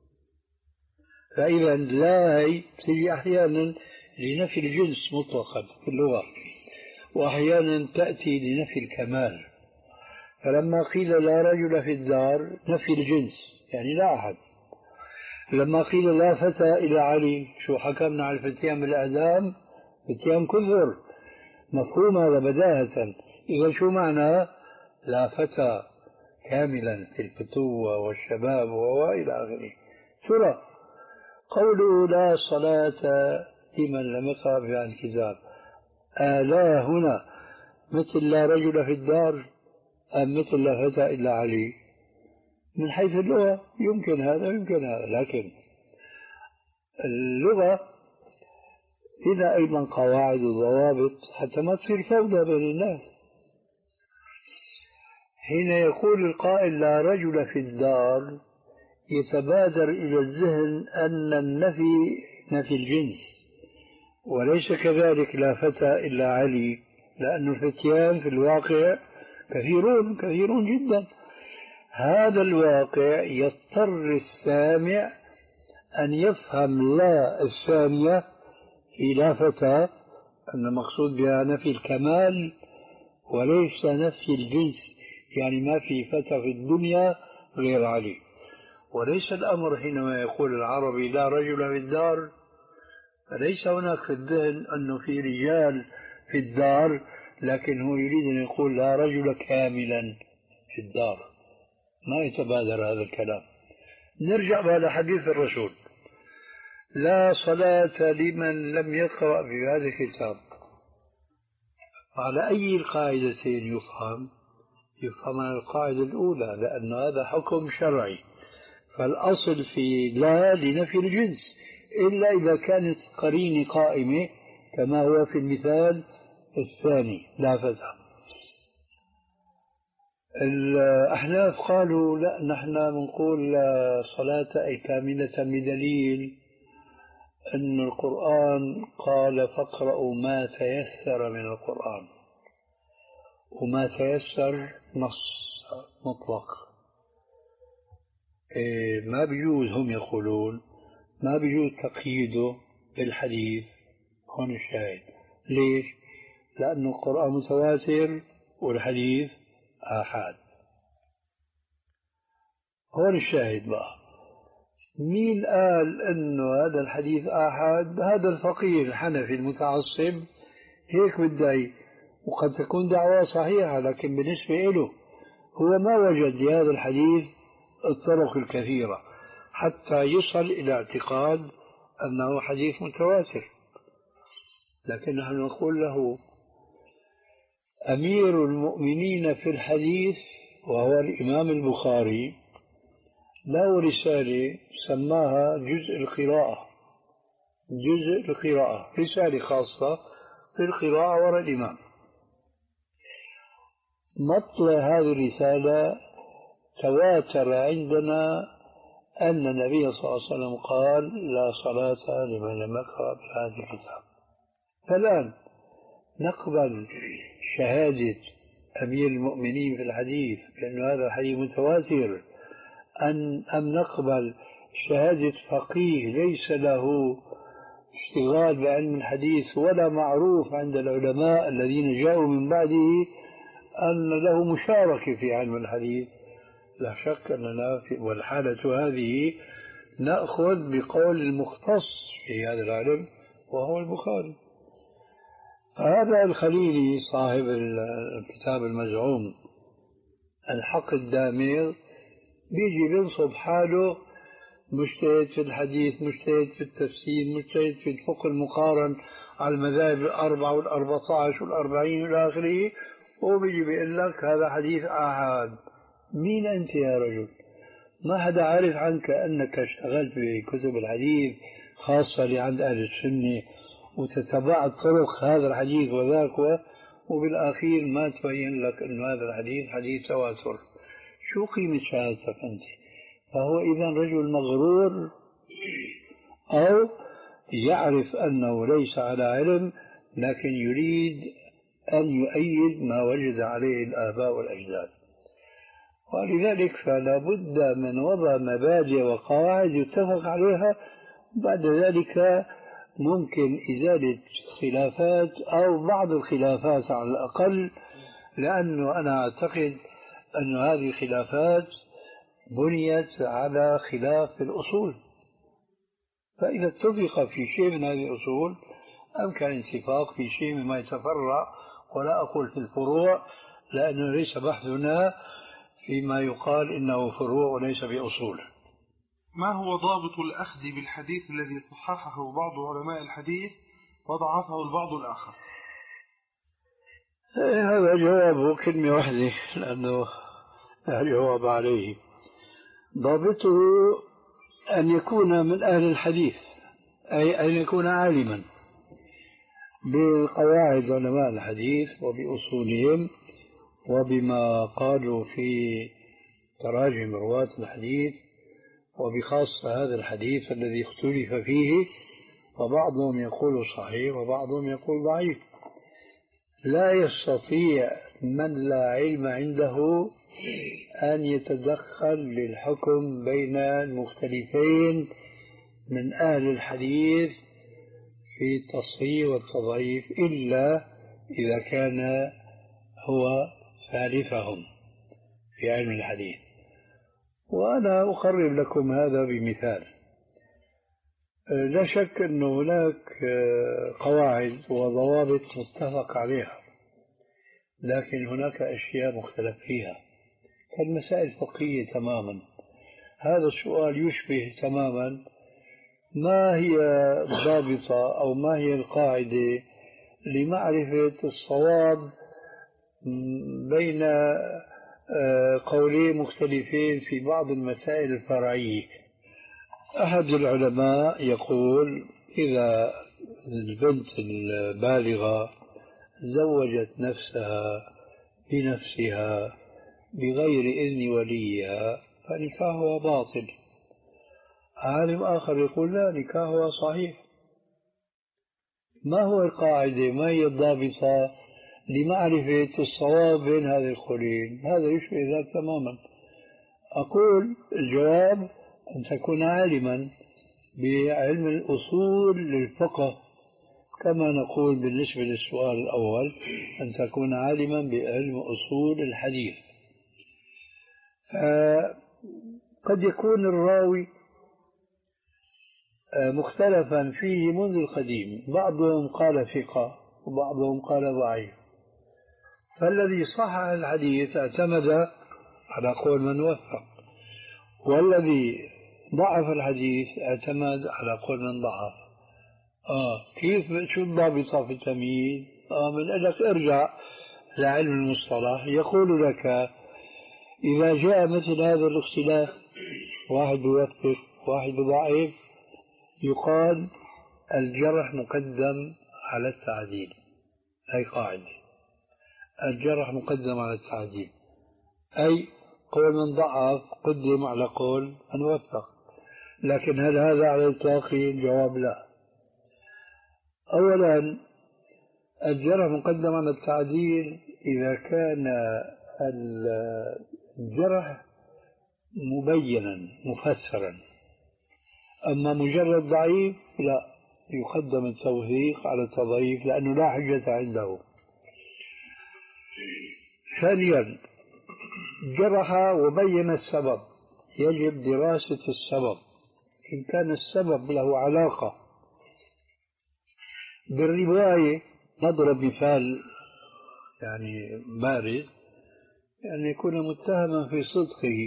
فإذا لا هي تجي أحيانا لنفي الجنس مطلقا في اللغة، وأحيانا تأتي لنفي الكمال. فلما قيل لا رجل في الدار نفي الجنس يعني لا أحد. لما قيل لا فتى إلى علي شو حكمنا على الفتيان بالإعدام؟ فتيان كثر، مفهوم هذا بداهة. إذا شو معنى لا فتى كاملا في الفتوة والشباب وإلى آخره؟ ترى قوله لا صلاة لمن لم يقرأ بهذا الكتاب آلا هنا مثل لا رجل في الدار أم مثل لا فتى إلا علي؟ من حيث اللغة يمكن هذا يمكن هذا، لكن اللغة لها أيضا قواعد وضوابط حتى ما تصير فوضى بين الناس. حين يقول القائل لا رجل في الدار يتبادر إلى الذهن أن النفي نفي الجنس، وليس كذلك لا فتى إلا علي، لأن الفتيان في الواقع كثيرون كثيرون جدا. هذا الواقع يضطر السامع أن يفهم لا الثانية في لا فتى أن المقصود بها نفي الكمال وليس نفي الجنس، يعني ما في فتى في الدنيا غير علي. وليس الأمر حينما يقول العربي لا رجل في الدار، فليس هناك في الذهن أنه في رجال في الدار، لكن هو يريد أن يقول لا رجل كاملا في الدار، ما يتبادر هذا الكلام. نرجع بقى لحديث الرسول: لا صلاة لمن لم يقرأ في هذا الكتاب. على أي القاعدتين يفهم؟ يفهم على القاعدة الأولى، لأن هذا حكم شرعي، فالأصل في لا لنفي الجنس، إلا إذا كانت قرينة قائمة كما هو في المثال الثاني لا فتى. الأحناف قالوا لا، نحن نقول لا صلاة أي كاملة بدليل أن القرآن قال فاقرأوا ما تيسر من القرآن، وما تيسر نص مطلق. إيه ما بيجوز، هم يقولون ما بيجوز تقييده بالحديث. هون الشاهد. ليش؟ لأن القرآن متواتر والحديث آحاد. هون الشاهد بقى. مين قال انه هذا الحديث آحاد؟ هذا الفقيه الحنفي المتعصب هيك بدعي، وقد تكون دعوة صحيحة، لكن بالنسبة له هو ما وجد لهذا الحديث الطرق الكثيرة حتى يصل إلى اعتقاد أنه حديث متواتر. لكن نحن نقول له أمير المؤمنين في الحديث وهو الإمام البخاري له رسالة سماها جزء القراءة، جزء القراءة، رسالة خاصة في القراءة وراء الإمام. مطلع هذه الرسالة تواتر عندنا أن النبي صلى الله عليه وسلم قال لا صلاة لمن لم يقرأ بهذا الكتاب. فالآن نقبل شهادة أمير المؤمنين في الحديث بأن هذا الحديث متواتر، أن أم نقبل شهادة فقيه ليس له اشتغال بعلم الحديث ولا معروف عند العلماء الذين جاءوا من بعده أن له مشاركة في علم الحديث؟ لا شك أننا في والحالة هذه نأخذ بقول المختص في هذا العلم وهو البخاري. هذا الخليلي صاحب الكتاب المزعوم الحق الدامغ بيجي بينصب حاله مجتهد في الحديث، مجتهد في التفسير، مجتهد في الفقه المقارن على المذاهب الأربعة والأربعة عشر والأربعين والى آخره، وبيجي بيقول لك هذا حديث آحاد. مين أنت يا رجل؟ ما حدا عارف عنك أنك اشتغلت في كتب الحديث خاصة لعند أهل السنة وتتبعت طرق هذا الحديث وذاك، وبالأخير ما تبين لك أن هذا الحديث حديث تواتر. شو قيمة شهادتك أنت؟ فهو إذا رجل مغرور أو يعرف أنه ليس على علم لكن يريد أن يؤيد ما وجد عليه الآباء والأجداد. ولذلك فلا بد من وضع مبادئ وقواعد يتفق عليها، بعد ذلك ممكن إزالة خلافات أو بعض الخلافات على الأقل، لأنه أنا أعتقد أن هذه الخلافات بنيت على خلاف الأصول، فإذا اتفق في شيء من هذه الأصول أمكن الاتفاق في شيء مما يتفرع، ولا أقول في الفروع لأنه ليس بحثنا فيما يقال إنه فروع وليس بأصول. ما هو ضابط الأخذ بالحديث الذي صححه بعض علماء الحديث وضعفه البعض الآخر؟ هذا جوابه كلمة واحدة لأنه لا جواب عليه. ضابطه أن يكون من أهل الحديث، أي أن يكون عالما بقواعد علماء الحديث وبأصولهم وبما قالوا في تراجم رواة الحديث، وبخاصة هذا الحديث الذي اختلف فيه فبعضهم يقول صحيح وبعضهم يقول ضعيف. لا يستطيع من لا علم عنده أن يتدخل للحكم بين المختلفين من أهل الحديث في التصحيح والتضعيف إلا إذا كان هو ثالثهم في علم الحديث. وأنا أقرب لكم هذا بمثال. لا شك أن هناك قواعد وضوابط متفق عليها، لكن هناك أشياء مختلف فيها كالمسائل الفقهية تماما. هذا السؤال يشبه تماما ما هي الضابطة أو ما هي القاعدة لمعرفة الصواب بين قولين مختلفين في بعض المسائل الفرعية. أحد العلماء يقول إذا البنت البالغة زوجت نفسها بنفسها بغير إذن وليها فنكاحها باطل. عالم آخر يقول لا، نكاحها صحيح. ما هو القاعدة؟ ما هي الضابطة لمعرفة الصواب بين هذه القولين؟ هذا يشبه ذلك تماما. أقول الجواب أن تكون عالما بعلم الأصول للفقه، كما نقول بالنسبة للسؤال الأول أن تكون عالما بعلم أصول الحديث. قد يكون الراوي مختلفا فيه منذ القديم، بعضهم قال ثقة وبعضهم قال ضعيف، فالذي صحح الحديث اعتمد على قول من وثق، والذي ضعف الحديث اعتمد على قول من ضعف. آه كيف؟ شو الضابطة في التمييز؟ آه من لك ارجع لعلم المصطلح، يقول لك إذا جاء مثل هذا الاختلاف، واحد يوثق واحد ضعيف، يقال الجرح مقدم على التعديل. هي قاعدة، الجرح مقدم على التعديل، أي قول من ضعف قدم على قول من وثق. لكن هل هذا على الإطلاق؟ الجواب لا. أولا الجرح مقدم على التعديل إذا كان الجرح مبينا مفسرا، أما مجرد ضعيف لا، يقدم التوثيق على التضعيف لأنه لا حجة عنده. ثانيا جرح وبين السبب، يجب دراسة السبب. إن كان السبب له علاقة بالرواية، نضرب مثال يعني بارز، يعني يكون متهما في صدقه،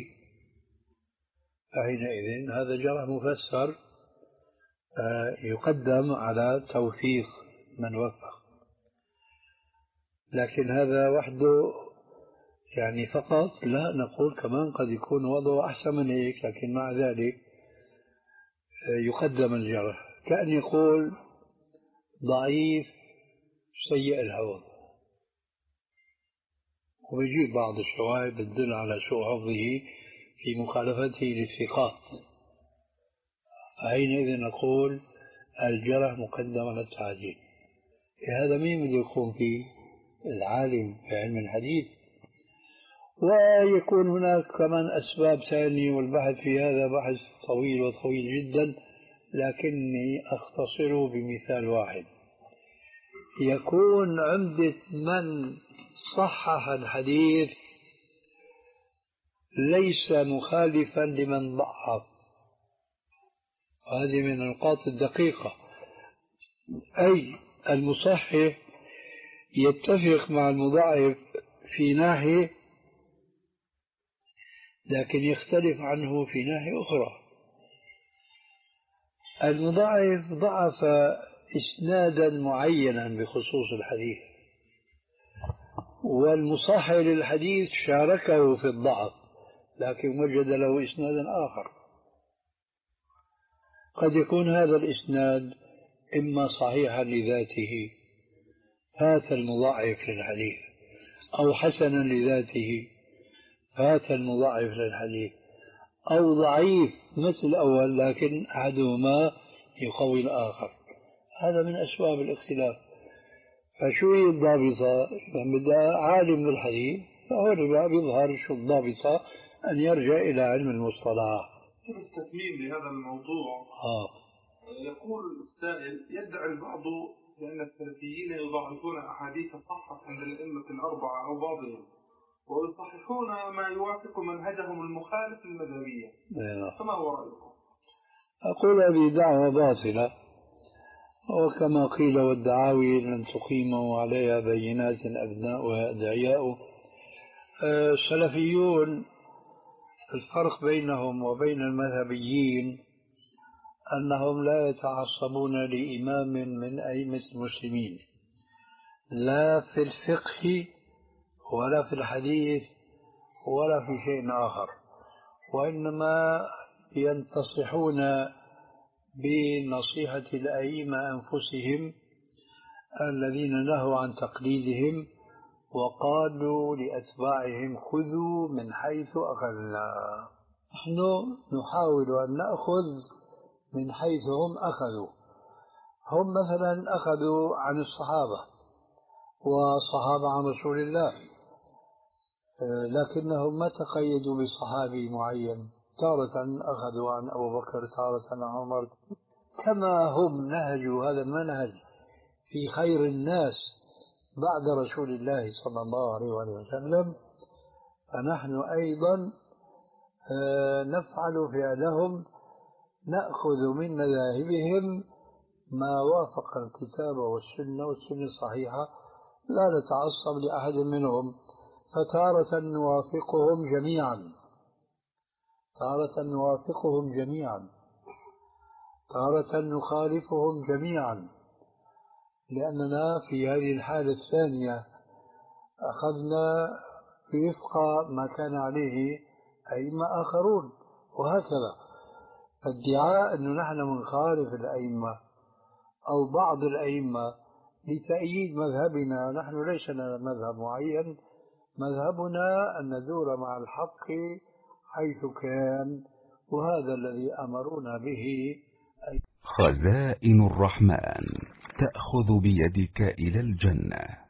فحينئذ هذا جرح مفسر يقدم على توثيق من وثق. لكن هذا وحده يعني فقط لا، نقول كمان قد يكون وضعه أحسن من هيك، لكن مع ذلك يقدم الجرح. كأن يقول ضعيف سيء الحفظ، ويجيب بعض الشواهد تدل على سوء حفظه في مخالفته للثقات، حينئذ نقول الجرح مقدم على التعديل. هذا مين بده يقوم فيه؟ العالم في علم الحديث. ويكون هناك كمان أسباب ثانية، والبحث في هذا بحث طويل وطويل جدا، لكني أختصره بمثال واحد. يكون عمدة من صحح الحديث ليس مخالفا لمن ضعف، هذه من النقاط الدقيقة. أي المصحح يتفق مع المضاعف في ناحية، لكن يختلف عنه في ناحية أخرى. المضاعف ضعف إسنادا معينا بخصوص الحديث، والمصحح للحديث شاركه في الضعف لكن وجد له إسنادا آخر. قد يكون هذا الإسناد إما صحيحا لذاته فات المضاعف للحديث، أو حسنا لذاته فات المضاعف للحديث، أو ضعيف مثل الأول لكن أحدهما يقوي الآخر. هذا من أسباب الاختلاف. فشو هي الضابطة؟ يعني بدها عالم بالحديث، فهون بقى بيظهر شو الضابطة، أن يرجع إلى علم المصطلح. التتميم لهذا الموضوع آه. يقول السائل: يدعي البعض بأن السلفيين يضاعفون أحاديث صحت عند الأئمة الأربعة أو بعضهم، ويصححون ما يوافق منهجهم المخالف للمذهبية، فما هو رأيكم؟ أقول هذه دعوة باطلة، وكما قيل: والدعاوي لن تقيموا عليها بينات أبناؤها أدعياء. السلفيون الفرق بينهم وبين المذهبيين أنهم لا يتعصبون لإمام من أئمة المسلمين، لا في الفقه ولا في الحديث ولا في شيء آخر، وإنما ينتصحون بنصيحة الأئمة أنفسهم الذين نهوا عن تقليدهم وقالوا لأتباعهم: خذوا من حيث أخذنا. نحن نحاول أن نأخذ من حيث هم أخذوا. هم مثلا أخذوا عن الصحابة وصحابة عن رسول الله، لكنهم ما تقيدوا بصحابي معين، تارة أخذوا عن أبو بكر، تارة عن عمر، كما هم نهجوا هذا المنهج في خير الناس بعد رسول الله صلى الله عليه وسلم، فنحن أيضا نفعل فعلهم، نأخذ من مذاهبهم ما وافق الكتاب والسنة والسنة الصحيحة، لا نتعصب لأحد منهم، فتارة نوافقهم جميعا، تارة نوافقهم جميعا، تارة نخالفهم جميعا، لأننا في هذه الحالة الثانية أخذنا وفق ما كان عليه أئمة آخرون، وهكذا. فادعاء أنه نحن منخالف الأئمة أو بعض الأئمة لتأييد مذهبنا، نحن ليس لنا مذهب معين، مذهبنا أن ندور مع الحق حيث كان، وهذا الذي أمرونا به. خزائن الرحمن تأخذ بيدك إلى الجنة.